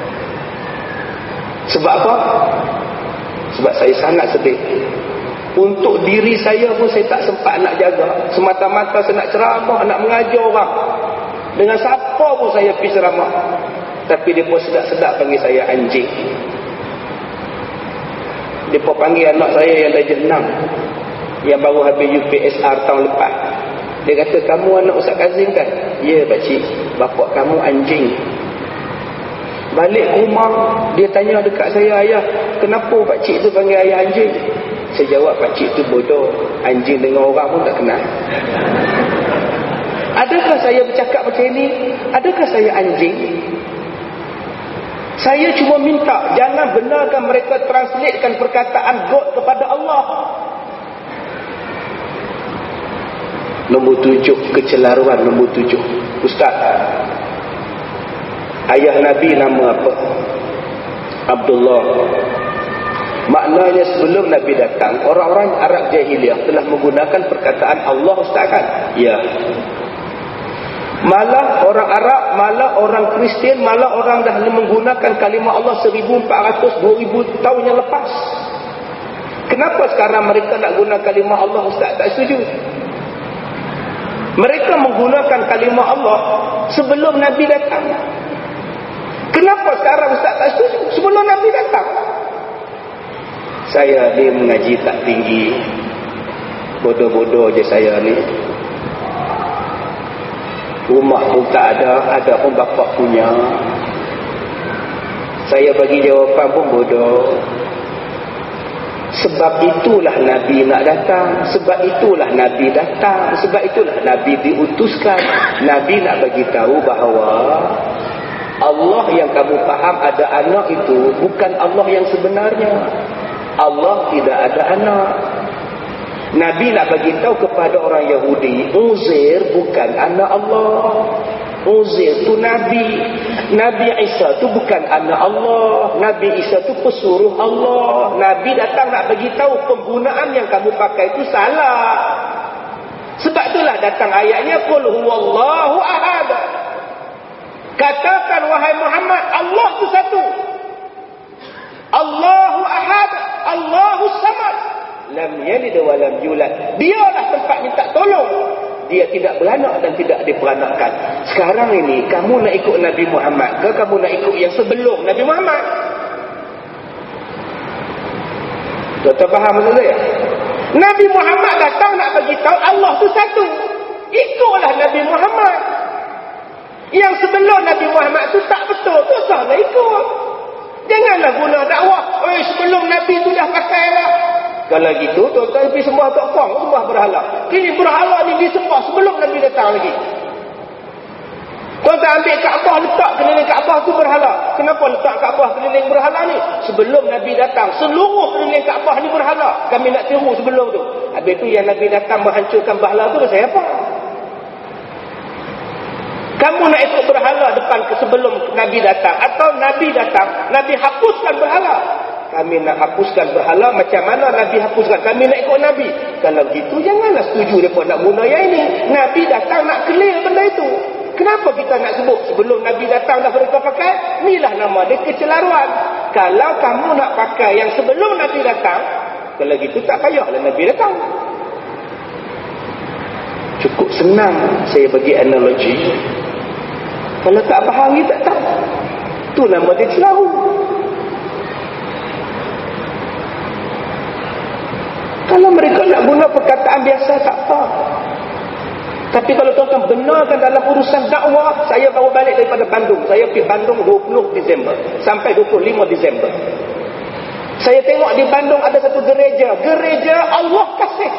Sebab apa? Sebab saya sangat sedih. Untuk diri saya pun saya tak sempat nak jaga. Semata-mata saya nak ceramah, nak mengajar orang. Dengan siapa pun saya pergi ceramah. Tapi dia pun sedap-sedap panggil saya anjing. Dia pun panggil anak saya yang dah jenam, yang baru habis U P S R tahun lepas. Dia kata, kamu anak Ustaz Kazim kan? Ya pakcik, bapak kamu anjing. Balik rumah, dia tanya dekat saya, ayah, kenapa pakcik tu panggil ayah anjing? Saya jawab, pakcik tu bodoh. Anjing dengan orang pun tak kenal. Adakah saya bercakap macam ini? Adakah saya anjing? Saya cuma minta, jangan benarkan mereka translatekan perkataan God kepada Allah. Nombor tujuh, kecelaruan nombor tujuh. Ustaz, ayah Nabi nama apa? Abdullah. Maknanya sebelum Nabi datang, orang-orang Arab Jahiliyah telah menggunakan perkataan Allah, Ustaz kan? Ya. Malah orang Arab, malah orang Kristian, malah orang dah menggunakan kalimah Allah seribu empat ratus, dua ribu tahun yang lepas. Kenapa sekarang mereka nak guna kalimah Allah, Ustaz tak setuju? Mereka menggunakan kalimah Allah sebelum Nabi datang. Kenapa sekarang Ustaz tak setuju? Sebelum Nabi datang. Saya ni mengaji tak tinggi, bodoh-bodoh je saya ni. Rumah pun tak ada, ada pun bapak punya. Saya bagi jawapan pun bodoh. Sebab itulah Nabi nak datang. Sebab itulah Nabi datang. Sebab itulah Nabi diutuskan. Nabi nak bagi tahu bahawa Allah yang kamu faham ada anak itu bukan Allah yang sebenarnya. Allah tidak ada anak. Nabi nak bagi tahu kepada orang Yahudi, Uzair bukan anak Allah. Uzair tu Nabi. Nabi Isa tu bukan anak Allah. Nabi Isa tu pesuruh Allah. Nabi datang nak bagi tahu penggunaan yang kamu pakai itu salah. Sebab itulah datang ayatnya, qul huwallahu ahad. Katakan wahai Muhammad, Allah tu satu. Allahu ahad, Allahu samad. Lam yalid wa lam yulad. Dialah tempat minta tolong. Dia tidak beranak dan tidak diperanakkan. Sekarang ini kamu nak ikut Nabi Muhammad ke kamu nak ikut yang sebelum Nabi Muhammad? Tuan-tuan faham maksud saya? Nabi Muhammad datang nak bagi tahu Allah tu satu. Ikutlah Nabi Muhammad. Yang sebelum Nabi Muhammad tu tak betul, tu salah ikut. Janganlah guna dakwah, "Oi, sebelum Nabi tu dah pakai lah." Kalau gitu, tuan-tuan pergi sembah tok kong, sembah berhala. Kini berhala ni disembah sebelum Nabi datang lagi. Tuan-tuan ambil Kaabah, letak keliling Kaabah tu berhala. Kenapa letak Kaabah keliling berhala ni? Sebelum Nabi datang, seluruh keliling Kaabah ni berhala. Kami nak tiru sebelum tu. Habis tu yang Nabi datang menghancurkan berhala tu, saya apa? Kamu nak ikut berhala depan ke sebelum Nabi datang, atau Nabi datang, Nabi hapuskan berhala? Kami nak hapuskan berhala. Macam mana Nabi hapuskan? Kami nak ikut Nabi. Kalau gitu janganlah setuju mereka nak guna yang ini. Nabi datang nak clear benda itu. Kenapa kita nak sebut sebelum Nabi datang dah mereka pakai? Inilah nama dia kecelaruan. Kalau kamu nak pakai yang sebelum Nabi datang, kalau gitu tak payahlah Nabi datang. Cukup senang saya bagi analogi. Kalau tak faham ni tak tahu. Tu nama dia celaru. Kalau mereka nak guna perkataan biasa tak apa. Tapi kalau tuan-tuan benarkan dalam urusan dakwah, saya baru balik daripada Bandung. Saya pergi Bandung dua puluh Disember sampai dua puluh lima Disember. Saya tengok di Bandung ada satu gereja. Gereja Allah Kasih.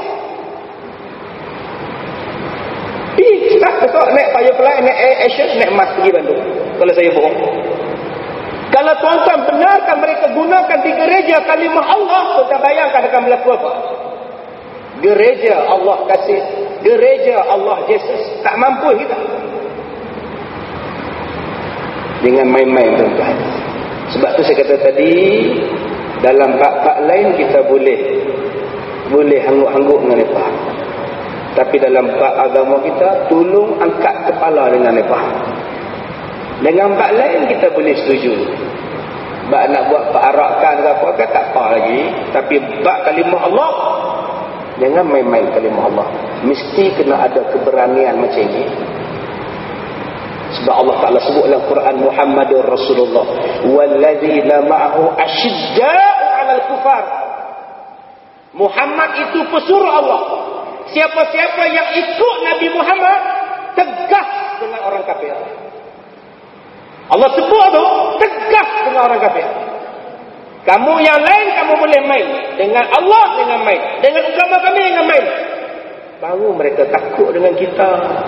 Pergi tak besok naik Firefly, naik Air Asia, naik Mas pergi Bandung. Kalau saya bohong. Kalau tuan-tuan benarkan mereka gunakan di gereja kalimah Allah, tuan-tuan bayangkan akan berlaku apa? Gereja Allah Kasih, gereja Allah Yesus. Tak mampu kita dengan main-main, tuan-tuan. Sebab tu saya kata tadi, dalam bab-bab lain kita boleh boleh hangguk-hangguk dengan mereka. Tapi dalam bab agama kita, tolong angkat kepala dengan mereka. Dengan bab lain kita boleh setuju. Bab nak buat perarakan ke apa kan tak apa lagi. Tapi bab kalimah Allah, jangan main-main kalimah Allah. Mesti kena ada keberanian macam ni. Sebab Allah Ta'ala sebut dalam Quran, Muhammadur Rasulullah wallazina ma'ahu asyidda'u 'alal kufar. Muhammad itu pesuruh Allah. Siapa-siapa yang ikut Nabi Muhammad tegas dengan orang kafir. Allah sebut tu tegas dengan orang kafir. Kamu yang lain kamu boleh main dengan Allah, dengan main dengan agama kami, dengan main. Baru mereka takut dengan kita.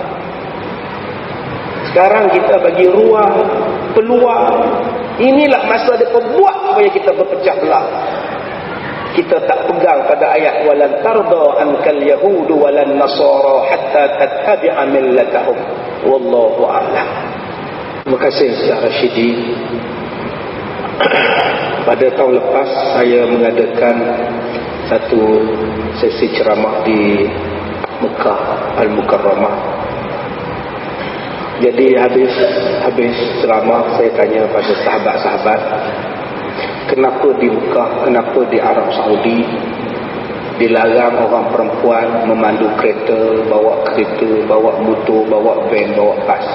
Sekarang kita bagi ruang, peluang. Inilah masa dia buat supaya kita berpecah belah. Kita tak pegang pada ayat walan tarda ankal yahudu walan nasara hatta tattabi'a millatahum wallahu a'lam. Terima kasih Ustaz Rashidi. Pada tahun lepas saya mengadakan satu sesi ceramah di Mekah Al-Mukarramah. Jadi habis habis ceramah saya tanya pada sahabat-sahabat, kenapa di Mekah, kenapa di Arab Saudi dilarang orang perempuan memandu kereta, bawa kereta, bawa motor, bawa van, bawa bas?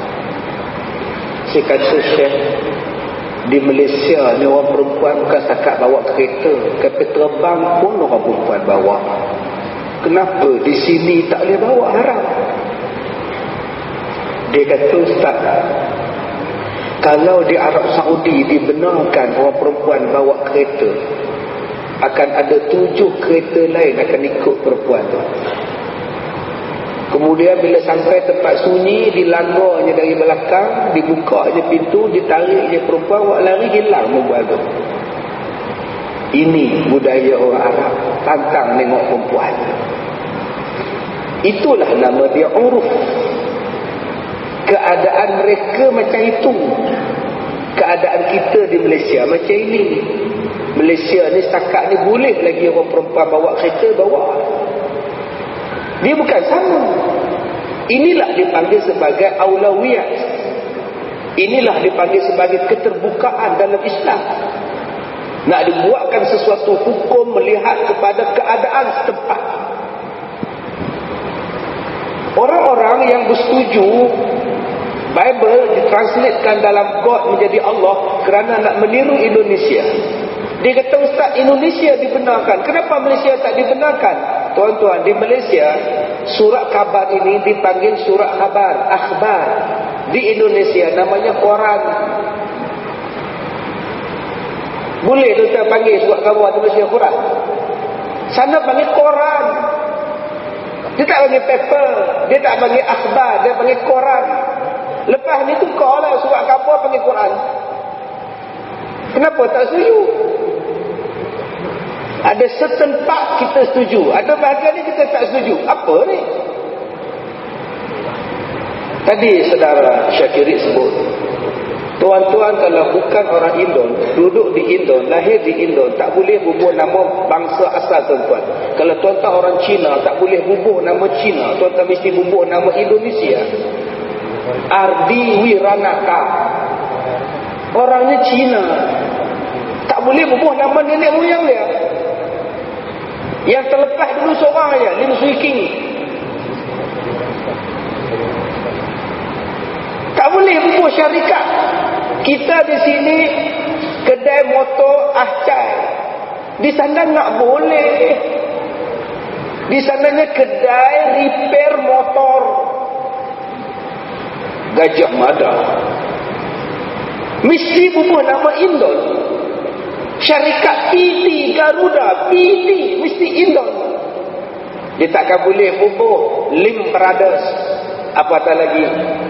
Saya kata, Syekh, di Malaysia ni orang perempuan bukan setakat bawa kereta, kapal terbang pun orang perempuan bawa. Kenapa di sini tak boleh bawa? Haram. Dia kata, Ustaz, kalau di Arab Saudi dibenarkan orang perempuan bawa kereta, akan ada tujuh kereta lain akan ikut perempuan tu. Kemudian bila sampai tempat sunyi, dilanggarnya dari belakang, dibukanya pintu, ditariknya perempuan, buat lari, hilang perempuan tu. Ini budaya orang Arab, tantang tengok perempuan. Itulah nama dia uruf. Keadaan mereka macam itu. Keadaan kita di Malaysia macam ini. Malaysia ni setakat ni boleh lagi orang perempuan bawa kereta, bawa. Dia bukan sama. Inilah dipanggil sebagai aulawiyat. Inilah dipanggil sebagai keterbukaan dalam Islam. Nak dibuatkan sesuatu hukum melihat kepada keadaan setempat. Orang-orang yang bersetuju Bible ditranslatekan dalam God menjadi Allah kerana nak meniru Indonesia. Dia kata, Ustaz, Indonesia dibenarkan. Kenapa Malaysia tak dibenarkan? Tuan-tuan, di Malaysia surat khabar ini dipanggil surat khabar, akhbar. Di Indonesia namanya koran. Boleh tuan panggil surat khabar di Malaysia koran? Sana panggil koran. Dia tak panggil paper, dia tak panggil akhbar, dia panggil koran. Lepas ni tukar lah surat khabar panggil koran. Kenapa tak setuju? Ada certain part kita setuju, ada bahagian ni kita tak setuju. Apa ni? Tadi saudara Syakirin sebut, tuan-tuan kalau bukan orang Indon, duduk di Indon, lahir di Indon, tak boleh bubuh nama bangsa asal tuan-tuan. Kalau tuan-tuan orang Cina, tak boleh bubuh nama Cina, tuan-tuan mesti bubuh nama Indonesia. Ardi Wiranata, orangnya Cina, tak boleh bubuh nama nenek moyang dia. Yang terlepas dulu seorang aja, Lim Swee King. Tak boleh bubuh syarikat. Kita di sini kedai motor Ahcai, di sana nak boleh. Di sananya kedai repair motor Gajah Mada. Mesti bubuh nama Indon. Syarikat P T Garuda, P T mesti Indon. Dia takkan boleh bubuh Lim Brothers, apatah lagi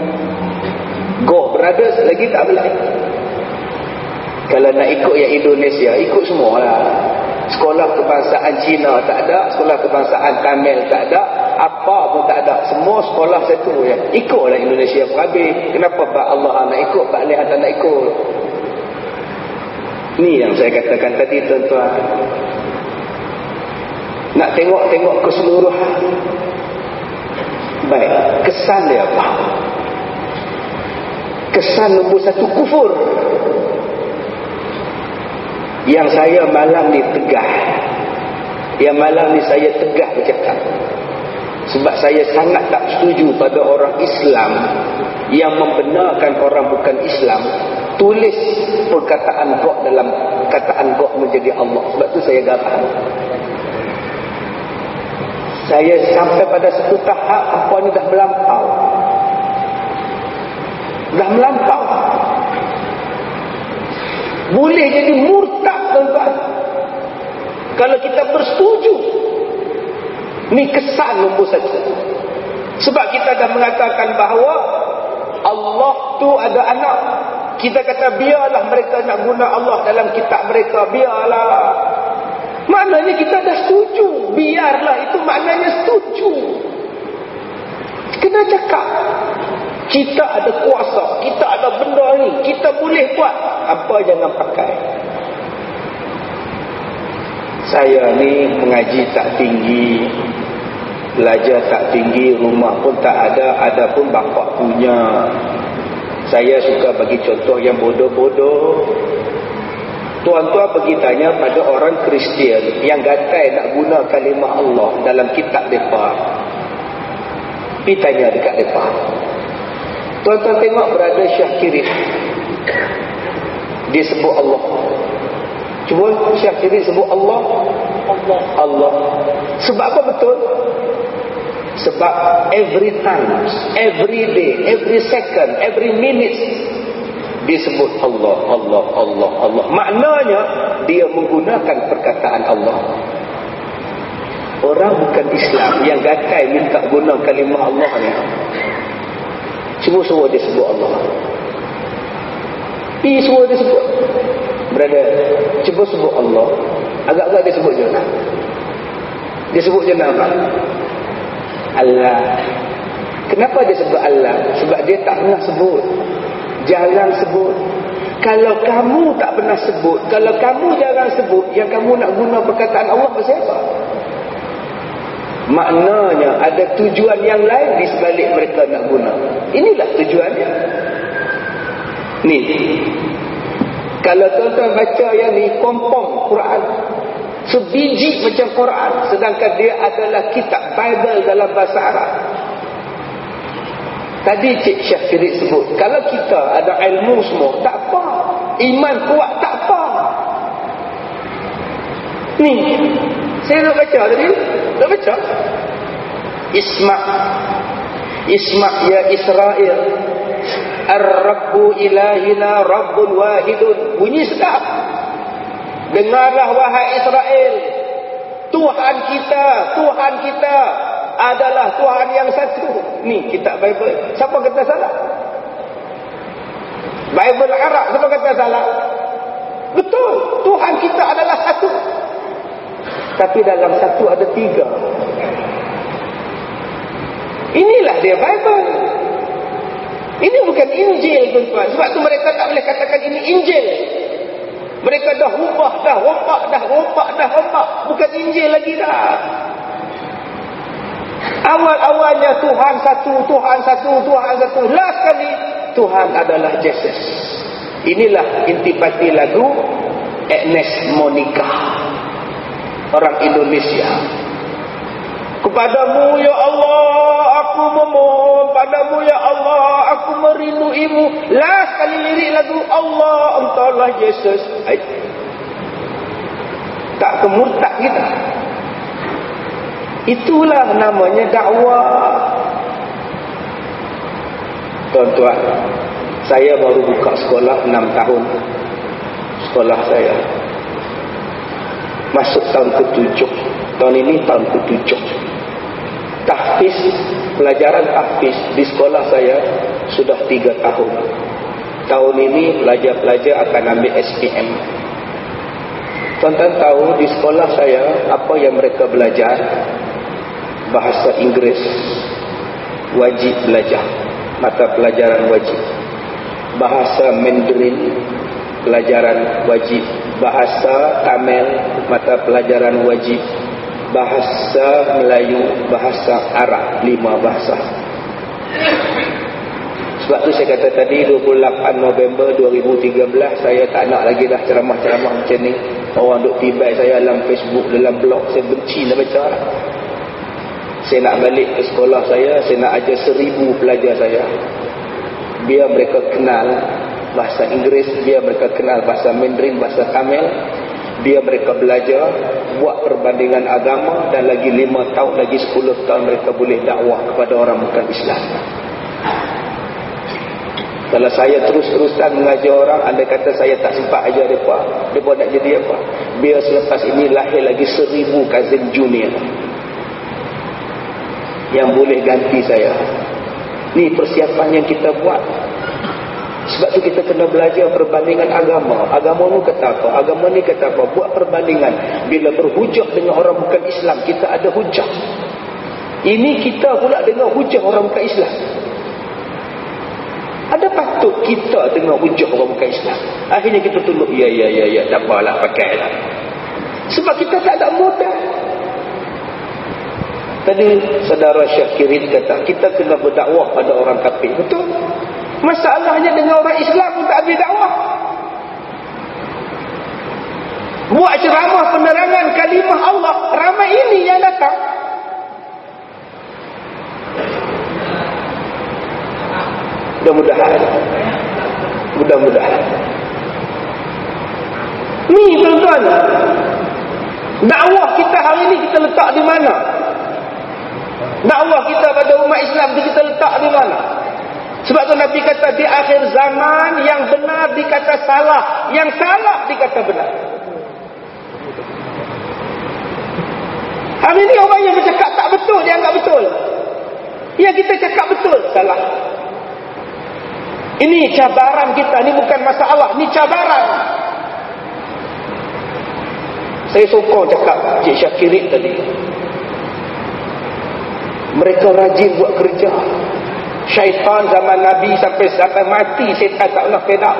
Go Brothers, lagi tak boleh. Kalau nak ikut yang Indonesia, ikut semua lah. Sekolah kebangsaan Cina tak ada, sekolah kebangsaan Tamil tak ada, apa pun tak ada, semua sekolah satu ya. Ikutlah Indonesia berhabis. Kenapa Pak Allah nak ikut, Pak Lihat tak nak ikut? Ni yang saya katakan tadi tuan-tuan. Nak tengok-tengok keseluruhan. Baik, kesan dia apa? Kesan nombor satu, kufur. Yang saya malam ni tegah. Yang malam ni saya tegah bercakap. Sebab saya sangat tak setuju pada orang Islam yang membenarkan orang bukan Islam tulis perkataan God dalam kataan God menjadi Allah. Sebab tu saya garam. Saya sampai pada satu tahap apa ni dah melampau. Dah melampau. Boleh jadi murtad tuan-tuan kalau kita bersetuju. Ni kesan nombor satu. Sebab kita dah mengatakan bahawa Allah tu ada anak. Kita kata biarlah mereka nak guna Allah dalam kitab mereka, biarlah. Maknanya kita dah setuju. Biarlah itu maknanya setuju. Kena cakap kita ada kuasa, kita ada benda ni, kita boleh buat. Apa jangan pakai. Saya ni mengaji tak tinggi, belajar tak tinggi, rumah pun tak ada, ada pun bapak punya. Saya suka bagi contoh yang bodoh-bodoh. Tuan-tuan pergi tanya pada orang Kristian yang gatai nak guna kalimah Allah dalam kitab mereka. Pergi tanya dekat mereka. Tuan-tuan tengok berada Syakirin, dia sebut Allah. Cuba Syakirin sebut Allah. Allah. Allah. Sebab apa betul? Sebab every time, every day, every second, every minute dia sebut Allah, Allah, Allah, Allah. Maknanya dia menggunakan perkataan Allah. Orang bukan Islam yang gatai minta guna kalimah Allah ni, semua suruh dia sebut Allah. Pergi suruh dia sebut. Brother, cuba sebut Allah. Agak-agak dia sebut je nak. Dia sebut je nama Allah. Kenapa dia sebut Allah? Sebab dia tak pernah sebut. Jarang sebut. Kalau kamu tak pernah sebut, kalau kamu jarang sebut, yang kamu nak guna perkataan Allah pasal apa? Maknanya ada tujuan yang lain di sebalik mereka nak guna. Inilah tujuannya. Ni, kalau tuan-tuan baca yang ni, kompong Quran, sebiji macam Quran, sedangkan dia adalah kitab Bible dalam bahasa Arab. Tadi Cik Syakirin sebut, kalau kita ada ilmu semua, tak apa. Iman kuat, tak apa. Ni, saya nak baca tadi. Nak baca. Isma' Isma' ya Israel, Ar-Rabbu ilahina Rabbun wahidun. Bunyi sedap. Dengarlah wahai Israel, Tuhan kita, Tuhan kita adalah Tuhan yang satu. Ni kitab Bible. Siapa kata salah? Bible Arab, siapa kata salah? Betul, Tuhan kita adalah satu. Tapi dalam satu ada tiga. Inilah dia Bible. Ini bukan Injil, tuan-tuan. Sebab tu mereka tak boleh katakan ini Injil. Mereka dah ubah, dah rompak, dah rompak, dah rompak. Bukan Injil lagi dah. Awal-awalnya Tuhan satu, Tuhan satu, Tuhan satu. Last kali Tuhan adalah Jesus. Inilah intipati lagu Agnes Monica, orang Indonesia. Kepadamu ya Allah aku memohon, padamu ya Allah aku merinduimu. Last kali lirik lagu Allah engkaulah Yesus. Ay. Tak kemurtad kita. Itulah namanya dakwah. Tuan-tuan, saya baru buka sekolah enam tahun. Sekolah saya masuk tahun ketujuh. Tahun ini tahun ketujuh. Tahfiz, pelajaran tahfiz di sekolah saya sudah tiga tahun. Tahun ini pelajar-pelajar akan ambil S P M. Tuan-tuan tahu di sekolah saya apa yang mereka belajar? Bahasa Inggeris wajib belajar, mata pelajaran wajib. Bahasa Mandarin pelajaran wajib. Bahasa Tamil mata pelajaran wajib. Bahasa Melayu, bahasa Arab, lima bahasa. Sebab tu saya kata tadi dua puluh lapan November dua ribu tiga belas saya tak nak lagi dah ceramah-ceramah macam ni. Orang duk tibai saya dalam Facebook, dalam blog, saya benci nak baca. Saya nak balik ke sekolah saya, saya nak ajar seribu pelajar saya. Biar mereka kenal bahasa Inggeris, biar mereka kenal bahasa Mandarin, bahasa Tamil. Biar mereka belajar buat perbandingan agama, dan lagi lima tahun, lagi sepuluh tahun mereka boleh dakwah kepada orang bukan Islam. Kalau saya terus-terusan mengajar orang, anda kata saya tak sempat ajar mereka, mereka nak jadi apa? Biar selepas ini lahir lagi seribu cousin junior yang boleh ganti saya. Ni persiapan yang kita buat. Sebab tu kita kena belajar perbandingan agama. Agama ni kata apa? Agama ni kata apa? Buat perbandingan. Bila berhujah dengan orang bukan Islam, kita ada hujah. Ini kita pula dengar hujah orang bukan Islam. Ada patut kita dengar hujah orang bukan Islam. Akhirnya kita tunduk, ya, ya, ya, ya, tak apalah, pakailah. Sebab kita tak ada modal. Tadi saudara Syakirin kata, kita kena berdakwah pada orang kafir. Betul? Masalahnya dengan orang Islam pun tak ambil dakwah. Buat ceramah penerangan kalimah Allah, ramai ini yang datang. Mudah-mudahan. Mudah-mudahan. Ni tuan-tuan, dakwah kita hari ini kita letak di mana? Dakwah kita pada umat Islam kita letak di mana? Sebab tu Nabi kata di akhir zaman yang benar dikata salah, yang salah dikata benar. Hari ini orang yang bercakap tak betul dianggap betul. Yang kita cakap betul salah. Ini cabaran kita, ini bukan masalah, ini cabaran. Saya sokong cakap Cik Syakirin tadi. Mereka rajin buat kerja. Syaitan zaman Nabi sampai sampai mati, syaitan tak pernah fed up.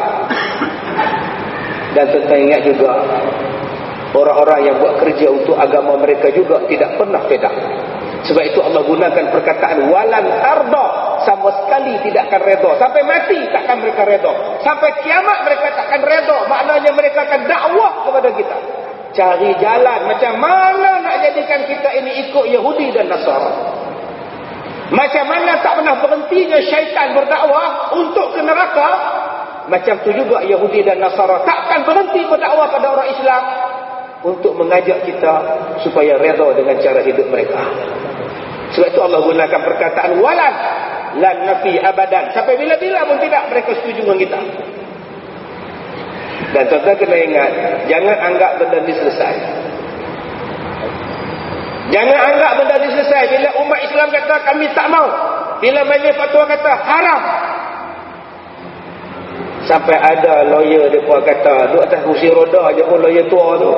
Dan tentang ingat juga, orang-orang yang buat kerja untuk agama mereka juga tidak pernah fed up. Sebab itu Allah gunakan perkataan walan arda, sama sekali tidak akan redha. Sampai mati takkan mereka redha. Sampai kiamat mereka takkan redha. Maknanya mereka akan dakwah kepada kita. Cari jalan macam mana nak jadikan kita ini ikut Yahudi dan Nasara. Macam mana tak pernah berhentinya syaitan berdakwah untuk ke neraka, macam tu juga Yahudi dan Nasara takkan berhenti berdakwah pada orang Islam. untuk mengajak kita supaya redha dengan cara hidup mereka. Sebab itu Allah gunakan perkataan walan, lan nafi abadan. Sampai bila-bila pun tidak mereka setuju dengan kita. Dan tuan-tuan kena ingat, jangan anggap benda ini selesai. Jangan anggap benda ini selesai. Bila umat Islam kata kami tak mau, bila majlis fatwa kata haram, sampai ada lawyer mereka kata duduk atas kursi roda je pun lawyer tua tu,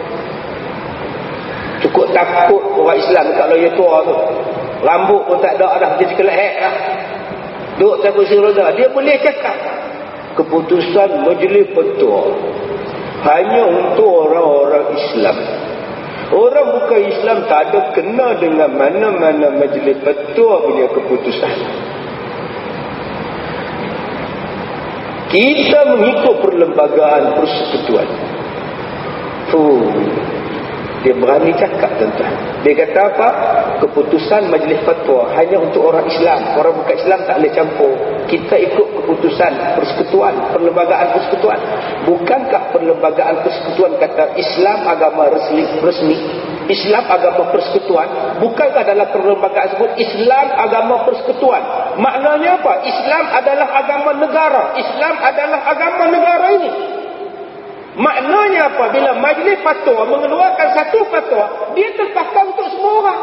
cukup takut orang Islam dekat lawyer tua tu, rambut pun tak ada dah, dia sekelak hek lah, duduk atas kursi roda, dia boleh cakap keputusan majlis fatwa hanya untuk orang-orang Islam. Orang bukan Islam tak ada kena dengan mana-mana majlis fatwa punya keputusan. Kita mengikut perlembagaan persekutuan. Fuh, dia berani cakap tuan-tuan. Dia kata apa? Keputusan majlis fatwa hanya untuk orang Islam. Orang bukan Islam tak boleh campur. Kita ikut keputusan persekutuan, perlembagaan persekutuan. Bukankah perlembagaan persekutuan kata Islam agama resmi, resmi? Islam agama persekutuan? Bukankah dalam perlembagaan sebut Islam agama persekutuan? Maknanya apa? Islam adalah agama negara. Islam adalah agama negara ini. Maknanya apa? Bila majlis fatwa mengeluarkan satu fatwa, dia terpakai untuk semua orang.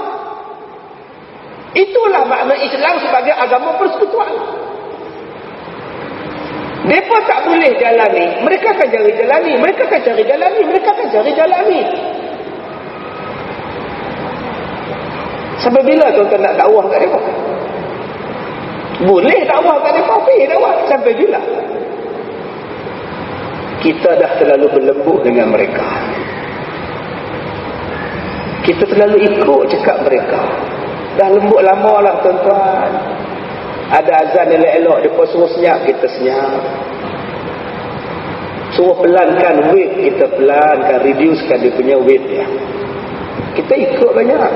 Itulah makna Islam sebagai agama persekutuan. Mereka tak boleh jalani, mereka akan cari jalani, mereka akan cari jalani, mereka akan cari jalani. Sampai bila tuan-tuan nak dakwah kat mereka? Boleh dakwah kat mereka, boleh dakwah. Sampai bila? Kita dah terlalu berlembut dengan mereka. Kita terlalu ikut cakap mereka. Dah lembut lama lah tuan-tuan. Ada azan elok-elok, dia suruh senyap, kita senyap. Suruh pelankan weight, kita pelankan, reducekan dia punya weight dia. Kita ikut banyak.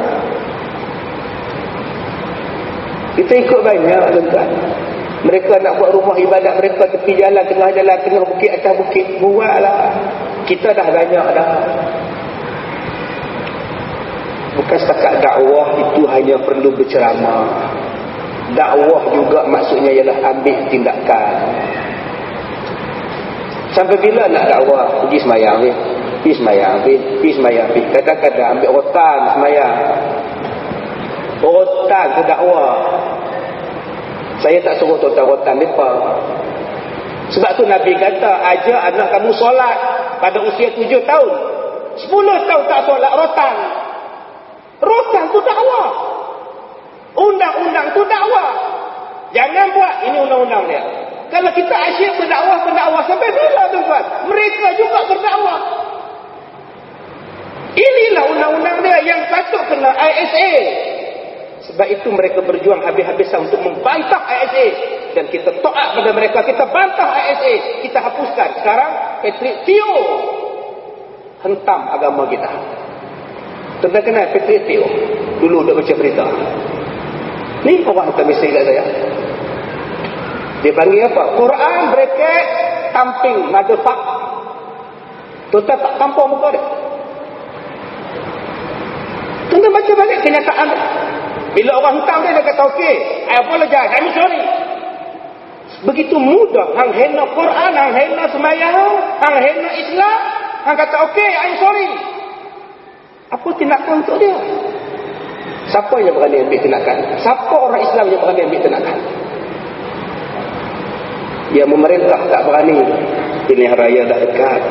Kita ikut banyak tuan-tuan. Mereka nak buat rumah ibadat mereka tepi jalan, tengah jalan, tengah bukit, atas bukit, buatlah. Kita dah banyak dah. Bukan setakat dakwah itu hanya perlu berceramah. Dakwah juga maksudnya ialah ambil tindakan. Sampai bila nak dakwah? Pergi semayang weh, pergi semayang weh, pergi semayang weh. Kadang-kadang ambil rotan semayang, rotan ke dakwah. Saya tak suruh tuan-tuan rotan mereka. Sebab tu Nabi kata, ajak anak kamu solat pada usia tujuh tahun. Sepuluh tahun tak solat, rotan. Rotan tu dakwah. Undang-undang tu dakwah. Jangan buat, ini undang-undang dia. Kalau kita asyik berdakwah, berdakwah sampai bila tuan-tuan? Mereka juga berdakwah. Inilah undang-undang dia yang patut kena I S A. Sebab itu mereka berjuang habis-habisan untuk membantah I S A. Dan kita taat pada mereka, kita bantah I S A, kita hapuskan. Sekarang Patrick Teo hentam agama kita. Tuan-tuan kenal Patrick Teo? Dulu dah baca berita. Ni orang hantar mesej kat saya. Dia panggil apa? Quran bracket tamping motherfuck. Tuan-tuan tak tampung muka dia. Tuan-tuan baca balik kenyataan dia. Bila orang hentam dia, dia kata okey, I apologize, I'm sorry. Begitu mudah. Hang hina Quran, hang hina sembahyang, hang hina Islam, hang kata okey, I'm sorry. Apa tindakan untuk dia? Siapa yang berani ambil tindakan? Siapa orang Islam yang berani ambil tindakan? Yang memerintah tak berani. Pilihan raya dah dekat.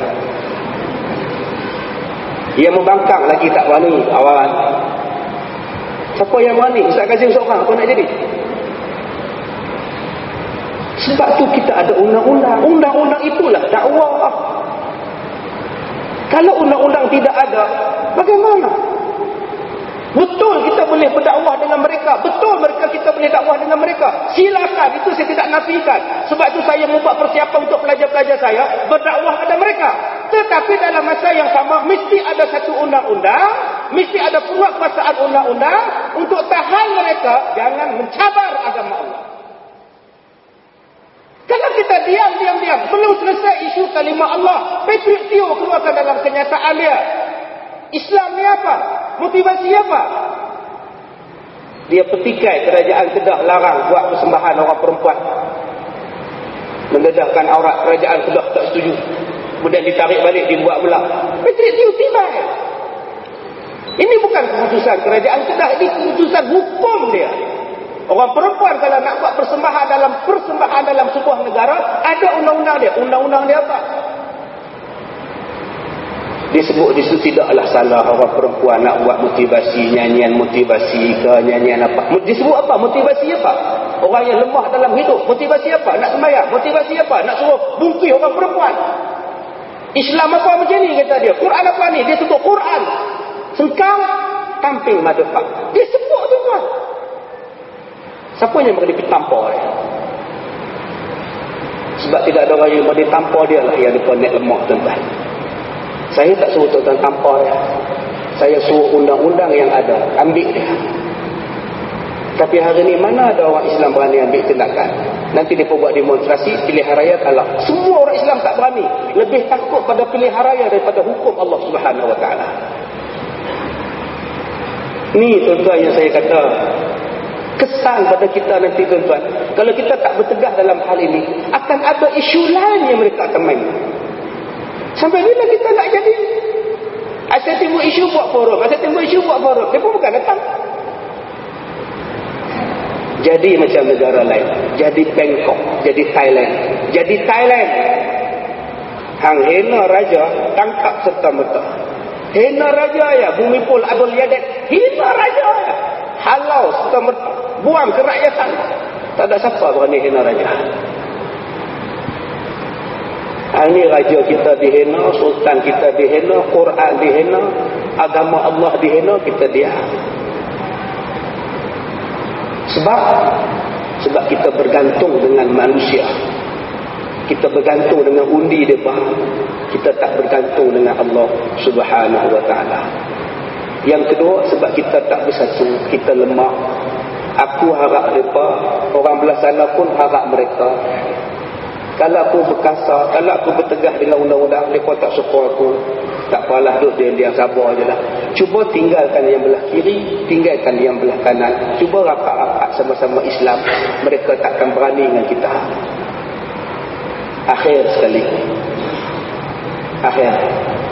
Yang membangkang lagi tak berani. Awal. Siapa yang berani? Ustaz Kazim seorang, apa nak jadi? Sebab tu kita ada undang-undang. Undang-undang itulah dakwah. Kalau undang-undang tidak ada, bagaimana? Betul kita boleh berdakwah dengan mereka. Betul mereka kita boleh dakwah dengan mereka. Silakan, itu saya tidak nafikan. Sebab itu saya membuat persiapan untuk pelajar-pelajar saya berdakwah pada mereka. Tetapi dalam masa yang sama, mesti ada satu undang-undang, mesti ada penguatkuasaan undang-undang untuk tahan mereka jangan mencabar agama Allah. Kalau kita diam, diam, diam, belum selesai isu kalimah Allah, Patrick Teo keluarkan dalam kenyataan dia. Islam ni apa? Motivasi apa? Dia petikai kerajaan Kedah larang buat persembahan orang perempuan. Mendedahkan aurat, kerajaan Kedah tak setuju. Kemudian ditarik balik, dibuat pula. Patriot duty baik. Ini bukan keputusan kerajaan Kedah, ini keputusan hukum dia. Orang perempuan kalau nak buat persembahan dalam persembahan dalam sebuah negara, ada undang-undang dia. Undang-undang dia apa? Disebut di situ tidaklah salah orang perempuan nak buat motivasi, nyanyian motivasi ke nyanyian apa. Disebut apa? Motivasi apa? Orang yang lemah dalam hidup. Motivasi apa? Nak sembahyang. Motivasi apa? Nak suruh bungkih orang perempuan. Islam apa macam ni kata dia. Quran apa ni? Dia sebut Quran. Sengkang, tampil madafak. Dia sebut tu tuan. Siapa yang boleh ditampar dia? Sebab tidak ada orang yang boleh tampar dia lah yang dia nak lemah tuan-tuan. Saya tak suruh tuan-tuan tampar dia. Saya suruh undang-undang yang ada, ambil dia. Tapi hari ni mana ada orang Islam berani ambil tindakan? Nanti dia buat demonstrasi pilihan raya kalah. Semua orang Islam tak berani. Lebih takut pada pilihan raya daripada hukum Allah Subhanahu Wa Taala. Ni tuan-tuan yang saya kata kesan pada kita nanti tuan-tuan. Kalau kita tak bertegas dalam hal ini, akan ada isu lain yang mereka akan main. Sampai bila kita nak jadi? Asyik timbul isu buat forum, asyik timbul isu buat forum. Dia pun bukan datang. Jadi macam negara lain. Jadi Bangkok, jadi Thailand. Jadi Thailand. Hang hina raja, tangkap serta-merta. Hina raja ya, Bhumipol Adulyadej. Hina raja ya. Halau serta-merta. Buang kerakyatan. Tak ada siapa berani hina raja. Ini raja kita dihina, sultan kita dihina, Quran dihina, agama Allah dihina, kita diam. Sebab sebab kita bergantung dengan manusia. Kita bergantung dengan undi depa. Kita tak bergantung dengan Allah Subhanahu Wa Taala. Yang kedua, sebab kita tak bersatu, kita lemah. Aku harap depa, orang belah sana pun harap mereka. Kalau aku berkasar, kalau aku bertegah dengan undang-undang, mereka tak suka aku. Tak apalah, duduk diam-diam, sabar je lah. Cuba tinggalkan yang belah kiri, tinggalkan yang belah kanan. Cuba rapat-rapat sama-sama Islam. Mereka takkan berani dengan kita. Akhir sekali. Akhir.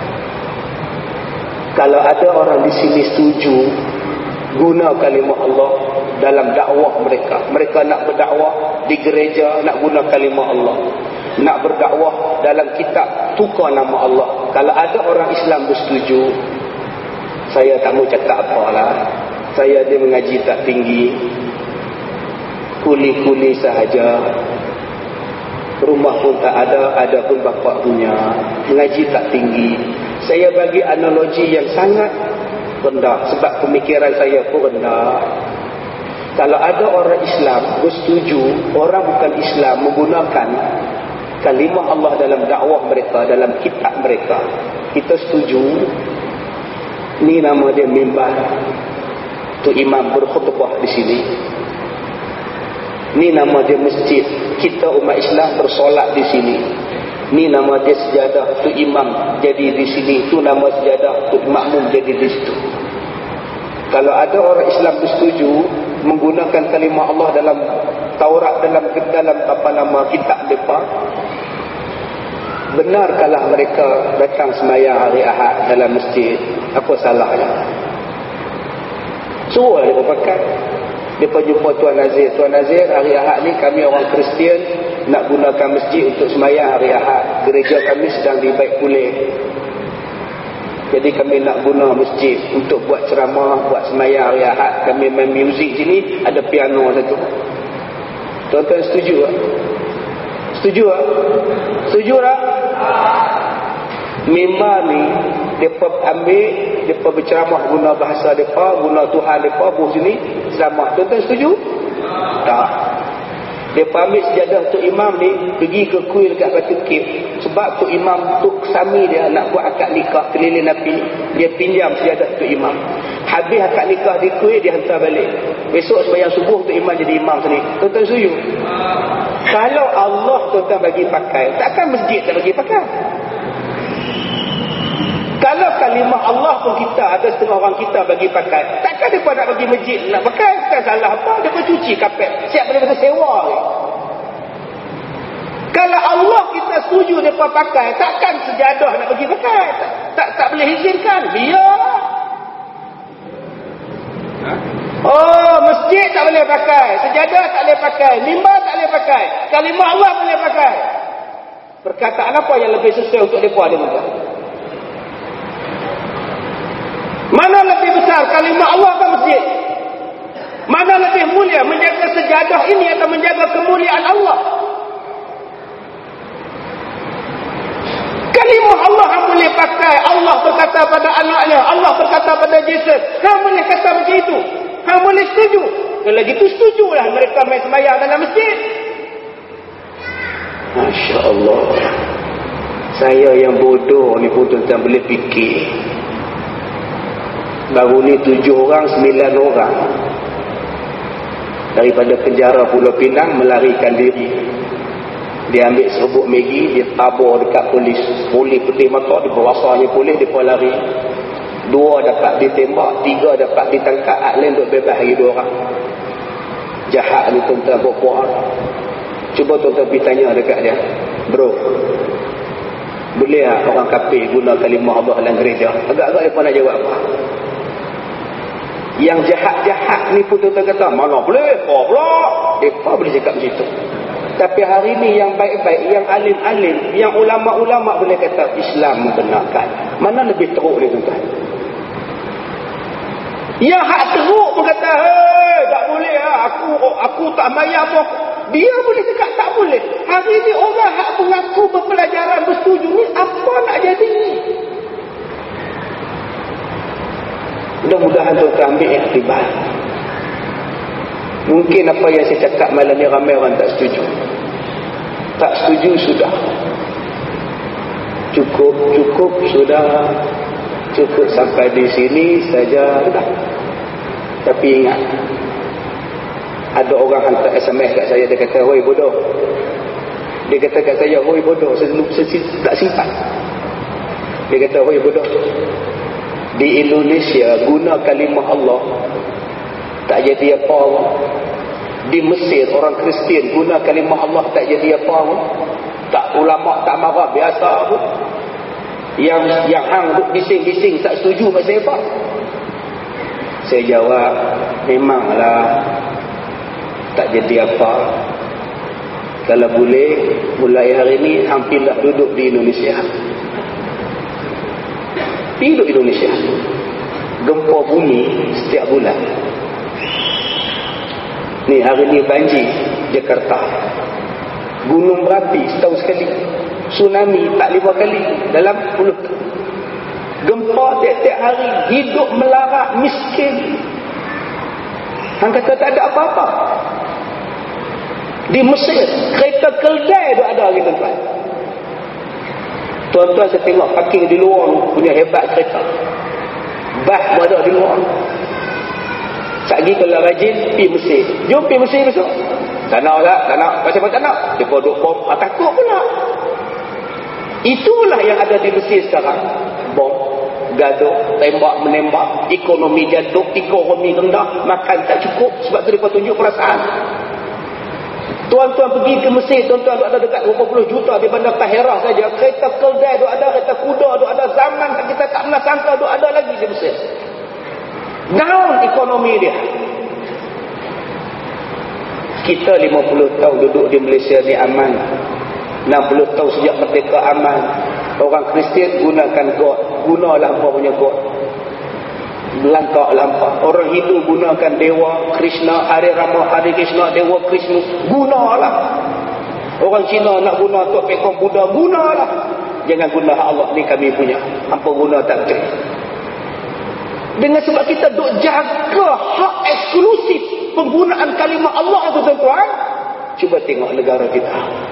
Kalau ada orang di sini setuju guna kalimah Allah dalam dakwah mereka. Mereka nak berdakwah di gereja, nak guna kalimah Allah. Nak berdakwah dalam kitab, tukar nama Allah. Kalau ada orang Islam bersetuju, saya tak mau cakap apalah. Saya dia mengaji tak tinggi. Kuli-kuli sahaja. Rumah pun tak ada, ada pun bapa punya. Mengaji tak tinggi. Saya bagi analogi yang sangat rendah. Sebab pemikiran saya pun rendah. Kalau ada orang Islam bersetuju, orang bukan Islam menggunakan kalimah Allah dalam dakwah mereka, dalam kitab mereka, kita setuju. Ni nama dia mimbar. Tu imam berkhutbah di sini. Ni nama dia masjid. Kita umat Islam bersolat di sini. Ni nama dia sejadah. Tu imam jadi di sini. Tu nama sejadah. Tu makmum jadi di situ. Kalau ada orang Islam bersetuju menggunakan kalimah Allah dalam Taurat, dalam dalam apa nama kitab mereka, benarkah mereka datang sembahyang hari Ahad dalam masjid? Apa salahnya? Suruh dia pakai. Dia jumpa Tuan Nazir. Tuan Nazir, hari Ahad ni kami orang Kristian nak gunakan masjid untuk sembahyang hari Ahad. Gereja kami sedang dibaik pulih. Jadi kami nak guna masjid untuk buat ceramah, buat sembahyang hari Ahad. Kami main muzik sini, ada piano satu. Tuan-tuan setuju tak? Setuju tak? Setuju tak? Mimbar ni, mereka ambil, mereka berceramah guna bahasa mereka, guna Tuhan mereka, buh sini, selamat. Tuan-tuan setuju? Tak. Mereka ambil sejadah Tok Imam ni, pergi ke kuil dekat Batu Kip. Sebab Tok Imam, Tok Sami dia nak buat akad nikah keliling Nabi. Dia pinjam sejadah Tok Imam. Habis akad nikah di kuil, dia hantar balik. Besok sembahyang subuh, Tok Imam jadi imam sini. Tuan-tuan setuju? Kalau Allah tuan-tuan bagi pakai, takkan masjid tak bagi pakai? Kalau kalimah Allah pun kita ada setengah orang kita bagi pakai. Takkan mereka nak bagi masjid nak pakai? Bukan salah apa. Mereka cuci kapet. Siap mereka sewa ni. Kalau Allah kita setuju mereka pakai, takkan sejadah nak bagi pakai. Tak, tak, tak boleh izinkan. Biar. Ha? Oh, masjid tak boleh pakai. Sejadah tak boleh pakai. Mimbar tak boleh pakai. Kalimah Allah boleh pakai. Perkataan apa yang lebih sesuai untuk mereka dia minta? Mana lebih besar, kalimah Allah atau masjid? Mana lebih mulia, menjaga sejadah ini atau menjaga kemuliaan Allah? Kalimah Allah yang boleh pakai. Allah berkata pada anaknya, Allah berkata pada Jesus. Hang boleh kata macam itu? Hang boleh setuju? Kalau gitu setujulah mereka main sembahyang dalam masjid. Masya Allah. Saya yang bodoh ni pun tuan-tuan boleh fikir. Baru ni tujuh orang, sembilan orang daripada penjara Pulau Pinang melarikan diri. Dia ambil serbuk Maggi, dia tabur dekat polis. Polis putih mata, dia berwasanya polis, dia pun lari. Dua dapat ditembak, tiga dapat ditangkap, hak lain duk bebas lagi dua orang. Jahat ni tuan-tuan puan. Cuba tuan-tuan pergi tanya dekat dia. Bro, boleh tak orang kafir guna kalimah Allah dalam gereja? Agak-agak dia nak jawab apa? Yang jahat-jahat ni pun tuan-tuan kata, mana boleh? Oh pula. Mereka boleh cakap macam itu. Tapi hari ni yang baik-baik, yang alim-alim, yang ulama'-ulama' boleh kata Islam membenarkan. Mana lebih teruk ni tuan-tuan? Yang hak teruk pun kata, hei, tak boleh lah. Aku aku tak bayar pun. Dia boleh cakap tak boleh. Hari ni orang hak mengaku berpelajaran bersetuju ni, apa nak jadi ni? Mudah-mudahan tuan-tuan ambil iktibar. Mungkin apa yang saya cakap malam ni ramai orang tak setuju. Tak setuju sudah. Cukup, cukup sudah. Cukup sampai di sini saja dah. Tapi ingat, ada orang hantar S M S kat saya, dia kata, "Hoi bodoh." Dia kata kat saya, "Hoi bodoh." Saya, saya tak simpan. Dia kata, "Hoi bodoh. Di Indonesia guna kalimah Allah tak jadi apa pun. Di Mesir orang Kristian guna kalimah Allah tak jadi apa pun. Tak ulama tak marah, biasa pun. Yang yang hang duk bising-bising tak setuju macam apa?" Saya jawab, memanglah tak jadi apa. Kalau boleh, mulai hari ini hang pindah duduk di Indonesia. Hidup Indonesia. Gempa bumi setiap bulan. Ni hari ni banjir Jakarta. Gunung berapi setahun sekali. Tsunami tak lima kali dalam puluh. Gempa tiap-tiap hari. Hidup melarat, miskin. Hang kata tak ada apa-apa. Di Mesir kereta keldai tu ada lagi tuan-tuan. Tuan-tuan saya tengok parking di luar punya hebat kereta. Bas pun ada di luar. Sekali kalau rajin pergi Mesir. Jom pergi Mesir besok. Tak nak tak? Tak nak. Macam mana tak nak? Dia pun duk bom. Ah, takut pula. Itulah yang ada di Mesir sekarang. Bom, gaduh, tembak menembak, ekonomi jatuh, ekonomi rendah, makan tak cukup. Sebab tu mereka tunjuk perasaan. Tuan-tuan pergi ke Mesir, tuan-tuan ada dekat berapa puluh juta di bandar Tahirah saja. Kereta keldai tu ada, kereta kuda tu ada, zaman kita tak pernah sangka tu ada lagi di Mesir. Down ekonomi dia. Kita lima puluh tahun duduk di Malaysia ni aman. enam puluh tahun sejak merdeka aman. Orang Kristian gunakan God. Gunalah apa punya God. Langkah lampau. Orang Hindu gunakan Dewa Krishna, Hari Rama, Hari Krishna, Dewa Krishna. Gunalah. Orang Cina nak guna Tok Pekong Buddha. Gunalah. Jangan guna Allah ni kami punya. Hampa guna tak betul. Dengan sebab kita duk jaga hak eksklusif penggunaan kalimah Allah tu tuan-tuan. Cuba tengok negara kita.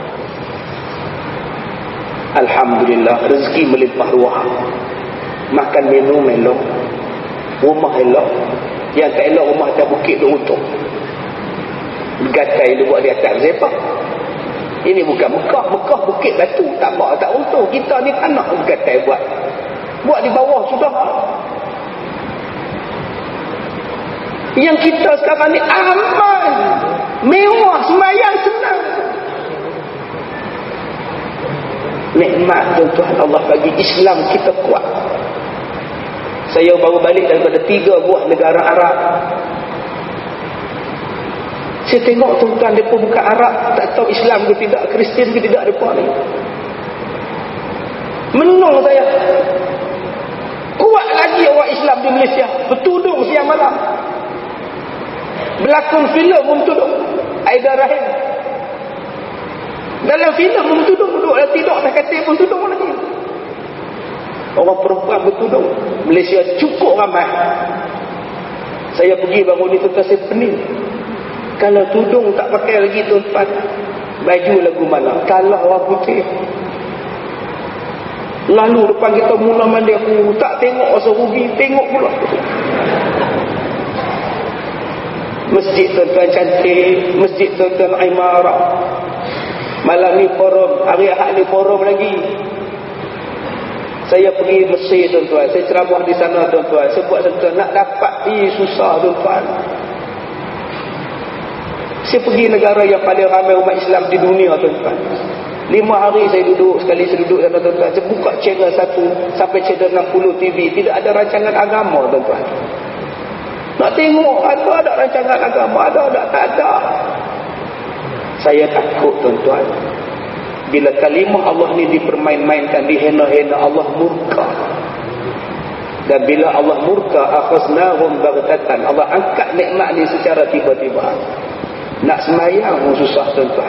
Alhamdulillah, rezeki melimpah ruah. Makan minum elok. Rumah elok. Yang tak elok rumah atas bukit duk untung. Gatai dia buat di atas zepak. Ini bukan Mekah. Mekah bukit batu. Tak apa, tak untung. Kita ni tanah gatai buat. buat di bawah sudah. Yang kita sekarang ni aman, mewah, sembahyang senang. Nikmat tuan-tuan Allah bagi. Islam kita kuat. Saya baru balik daripada tiga buah negara Arab. Saya tengok tuan-tuan mereka bukan Arab, tak tahu Islam ke tidak, Kristian ke tidak, mereka ni menung saya. Kuat lagi orang Islam di Malaysia, bertudung siang malam, berlakon filem pun bertudung. Aida Rahim dalam filem pun bertudung, duduk dalam tidur tak katil pun bertudung lagi. Orang perempuan bertudung. Malaysia cukup ramai. Saya pergi baru ni tuan-tuan, saya pening. Kalau tudung tak pakai lagi tuan-tuan, baju lagu mana? Kalah orang putih. Lalu depan kita mula mandi aku, tak tengok rasa rugi, tengok pula. Masjid tuan-tuan cantik, masjid tuan-tuan imarah. Malam ni forum, hari Ahad ni forum lagi. Saya pergi Mesir tuan-tuan, saya ceramah di sana tuan-tuan. Saya buat tuan-tuan, nak dapat ni susah tuan-tuan. Saya pergi negara yang paling ramai umat Islam di dunia tuan-tuan. Lima hari saya duduk, sekali saya duduk sana tuan-tuan. Saya buka channel satu sampai channel enam puluh T V, tidak ada rancangan agama tuan-tuan. Nak tengok, ada ada rancangan agama, ada ada tak ada. Saya takut tuan-tuan, bila kalimah Allah ni dipermain-mainkan, dihina-hina, Allah murka. Dan bila Allah murka, akhaznahum baghtatan, Allah angkat nikmat ni secara tiba-tiba. Nak semayang pun susah tuan-tuan.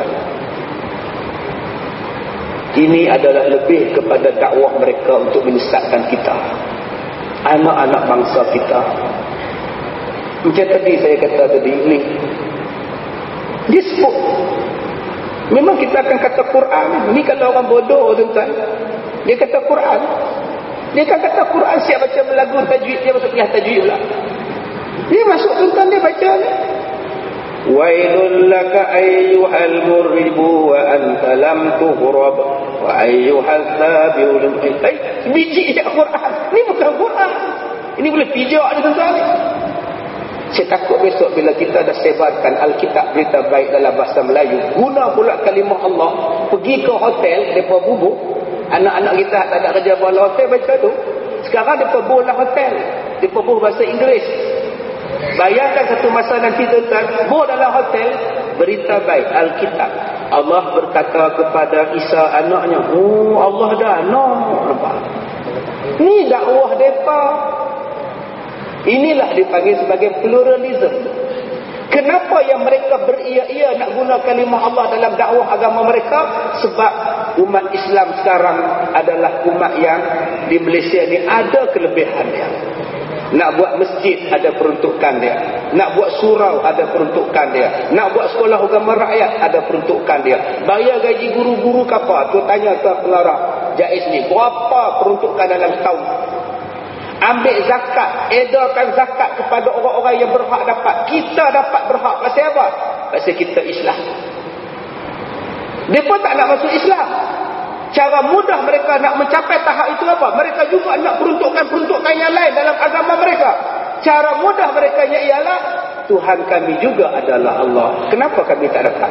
Ini adalah lebih kepada dakwah mereka untuk menyesatkan kita, anak-anak bangsa kita. Macam tadi saya kata tadi ni, dia sebut, memang kita akan kata Quran. Ni kalau orang bodoh tuan-tuan, dia kata Quran, dia akan kata Quran siap baca lagu tajwid, dia masuk kuliah tajwid pula. Dia masuk tuan-tuan, dia baca ni, wailul laka ayyuhal murribu wa anta lam tughrab wa ayyuhal sabiul ay biji Quran. Ni bukan Quran, ini boleh pijak ni tuan-tuan. Saya takut besok bila kita dah sebarkan Alkitab berita baik dalam bahasa Melayu, guna pula kalimah Allah, pergi ke hotel, mereka bubuk. Anak-anak kita tak ada kerja bola hotel baca tu. Sekarang mereka bola hotel, mereka bubuh bahasa Inggeris. Bayangkan satu masa nanti tuan-tuan, bubuh dalam hotel, berita baik Alkitab. Allah berkata kepada Isa anaknya, oh Allah dah anak. Nampak? Ni dakwah mereka. Inilah dipanggil sebagai pluralism. Kenapa yang mereka beria-ia nak guna kalimah Allah dalam dakwah agama mereka? Sebab umat Islam sekarang adalah umat yang di Malaysia ni ada kelebihan dia. Nak buat masjid ada peruntukan dia, nak buat surau ada peruntukan dia, nak buat sekolah agama rakyat ada peruntukan dia. Bayar gaji guru-guru ke apa? Tu tanya ke pengarah Jaiz ni, berapa peruntukan dalam setahun? Ambil zakat, edarkan zakat kepada orang-orang yang berhak dapat. Kita dapat berhak. Pasal apa? Pasal kita Islam. Mereka tak nak masuk Islam. Cara mudah mereka nak mencapai tahap itu apa? Mereka juga nak peruntukan-peruntukan yang lain dalam agama mereka. Cara mudah mereka ialah, Tuhan kami juga adalah Allah. Kenapa kami tak dapat?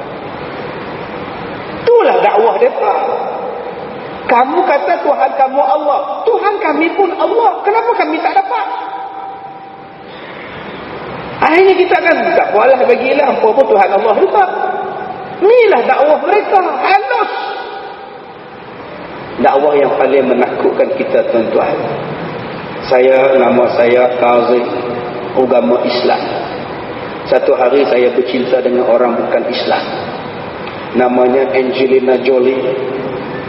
Itulah dakwah mereka. Kamu kata Tuhan kamu Allah, Tuhan kami pun Allah, kenapa kami tak dapat? Akhirnya kita akan tak apalah, bagilah apa pun Tuhan Allah juga. Inilah dakwah mereka, halus. Dakwah yang paling menakutkan kita tuan-tuan. Saya, nama saya Kazim, agama Islam. Satu hari saya bercinta dengan orang bukan Islam, namanya Angelina Jolie.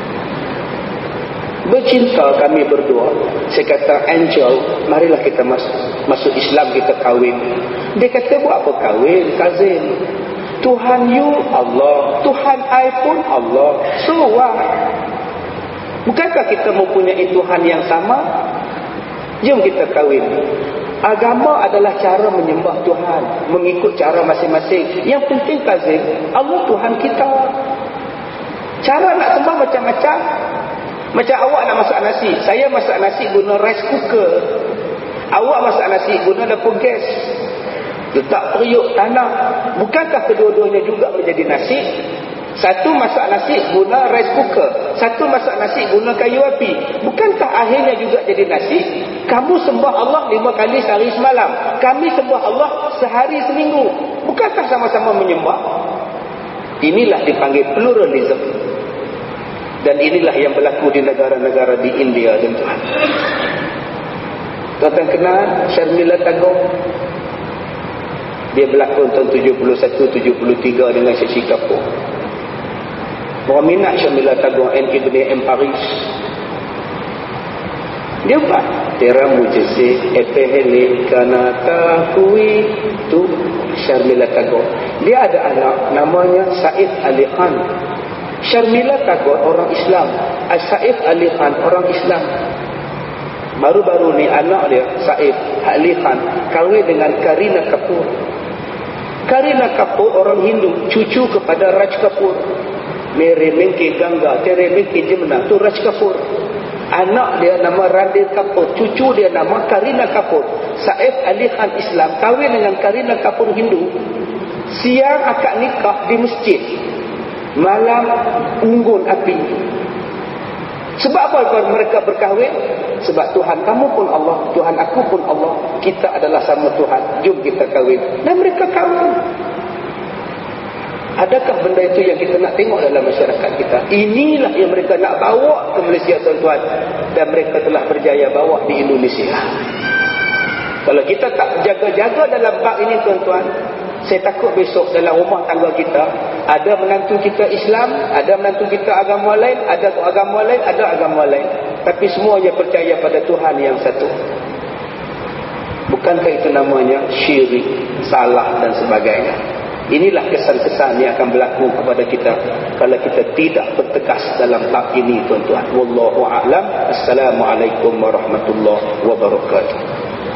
Bercinta kami berdua. Saya kata, Angel, marilah kita masuk masuk Islam, kita kahwin. Dia kata, buat apa kahwin, Kazim? Tuhan you Allah, Tuhan I pun Allah. So what? Bukankah kita mempunyai Tuhan yang sama? Jom kita kahwin. Agama adalah cara menyembah Tuhan, mengikut cara masing-masing. Yang penting Kazim, Allah Tuhan kita. Cara nak sembah macam-macam. Macam awak nak masak nasi, saya masak nasi guna rice cooker, awak masak nasi guna dapur gas, letak periuk, tanah. Bukankah kedua-duanya juga menjadi nasi? Satu masak nasi guna rice cooker, satu masak nasi guna kayu api. Bukankah akhirnya juga jadi nasi? Kamu sembah Allah lima kali sehari semalam, kami sembah Allah sehari seminggu. Bukankah sama-sama menyembah? Inilah dipanggil pluralism. Dan inilah yang berlaku di negara-negara di India, tuan-tuan. Tuan-tuan kenal Sharmila Tagore? Dia berlakon tahun tujuh puluh satu tujuh puluh tiga dengan Shashi Kapoor. Orang minat Sharmila Tagore and Ibn M. Paris. Dia buat Tera mujhse e pehle kanata hui tu Sharmila Tagore. Dia ada anak namanya Saif Ali Khan. Sharmila Tagore orang Islam, Saif Ali Khan orang Islam. Baru-baru ni anak dia Saif Ali Khan kahwin dengan Kareena Kapoor. Kareena Kapoor orang Hindu, cucu kepada Raj Kapoor. Mere Menke Ganga, Tere Menke Jemna, tu Raj Kapoor. Anak dia nama Ranbir Kapoor, cucu dia nama Kareena Kapoor. Saif Ali Khan Islam kahwin dengan Kareena Kapoor Hindu. Siang akad nikah di masjid, malam unggun api. Sebab apa mereka berkahwin? Sebab Tuhan kamu pun Allah, Tuhan aku pun Allah, kita adalah sama Tuhan, jom kita kahwin. Dan mereka kahwin. Adakah benda itu yang kita nak tengok dalam masyarakat kita? Inilah yang mereka nak bawa ke Malaysia, tuan-tuan. Dan mereka telah berjaya bawa di Indonesia. Kalau kita tak jaga-jaga dalam bab ini, tuan-tuan, saya takut besok dalam rumah tangga kita ada menantu kita Islam, ada menantu kita agama lain, ada agama lain, ada agama lain, tapi semuanya percaya pada Tuhan yang satu. Bukankah itu namanya syirik, salah dan sebagainya? Inilah kesan-kesan yang akan berlaku kepada kita kalau kita tidak bertegas dalam bab ini, tuan-tuan. Wallahu a'lam. Assalamualaikum warahmatullahi wabarakatuh.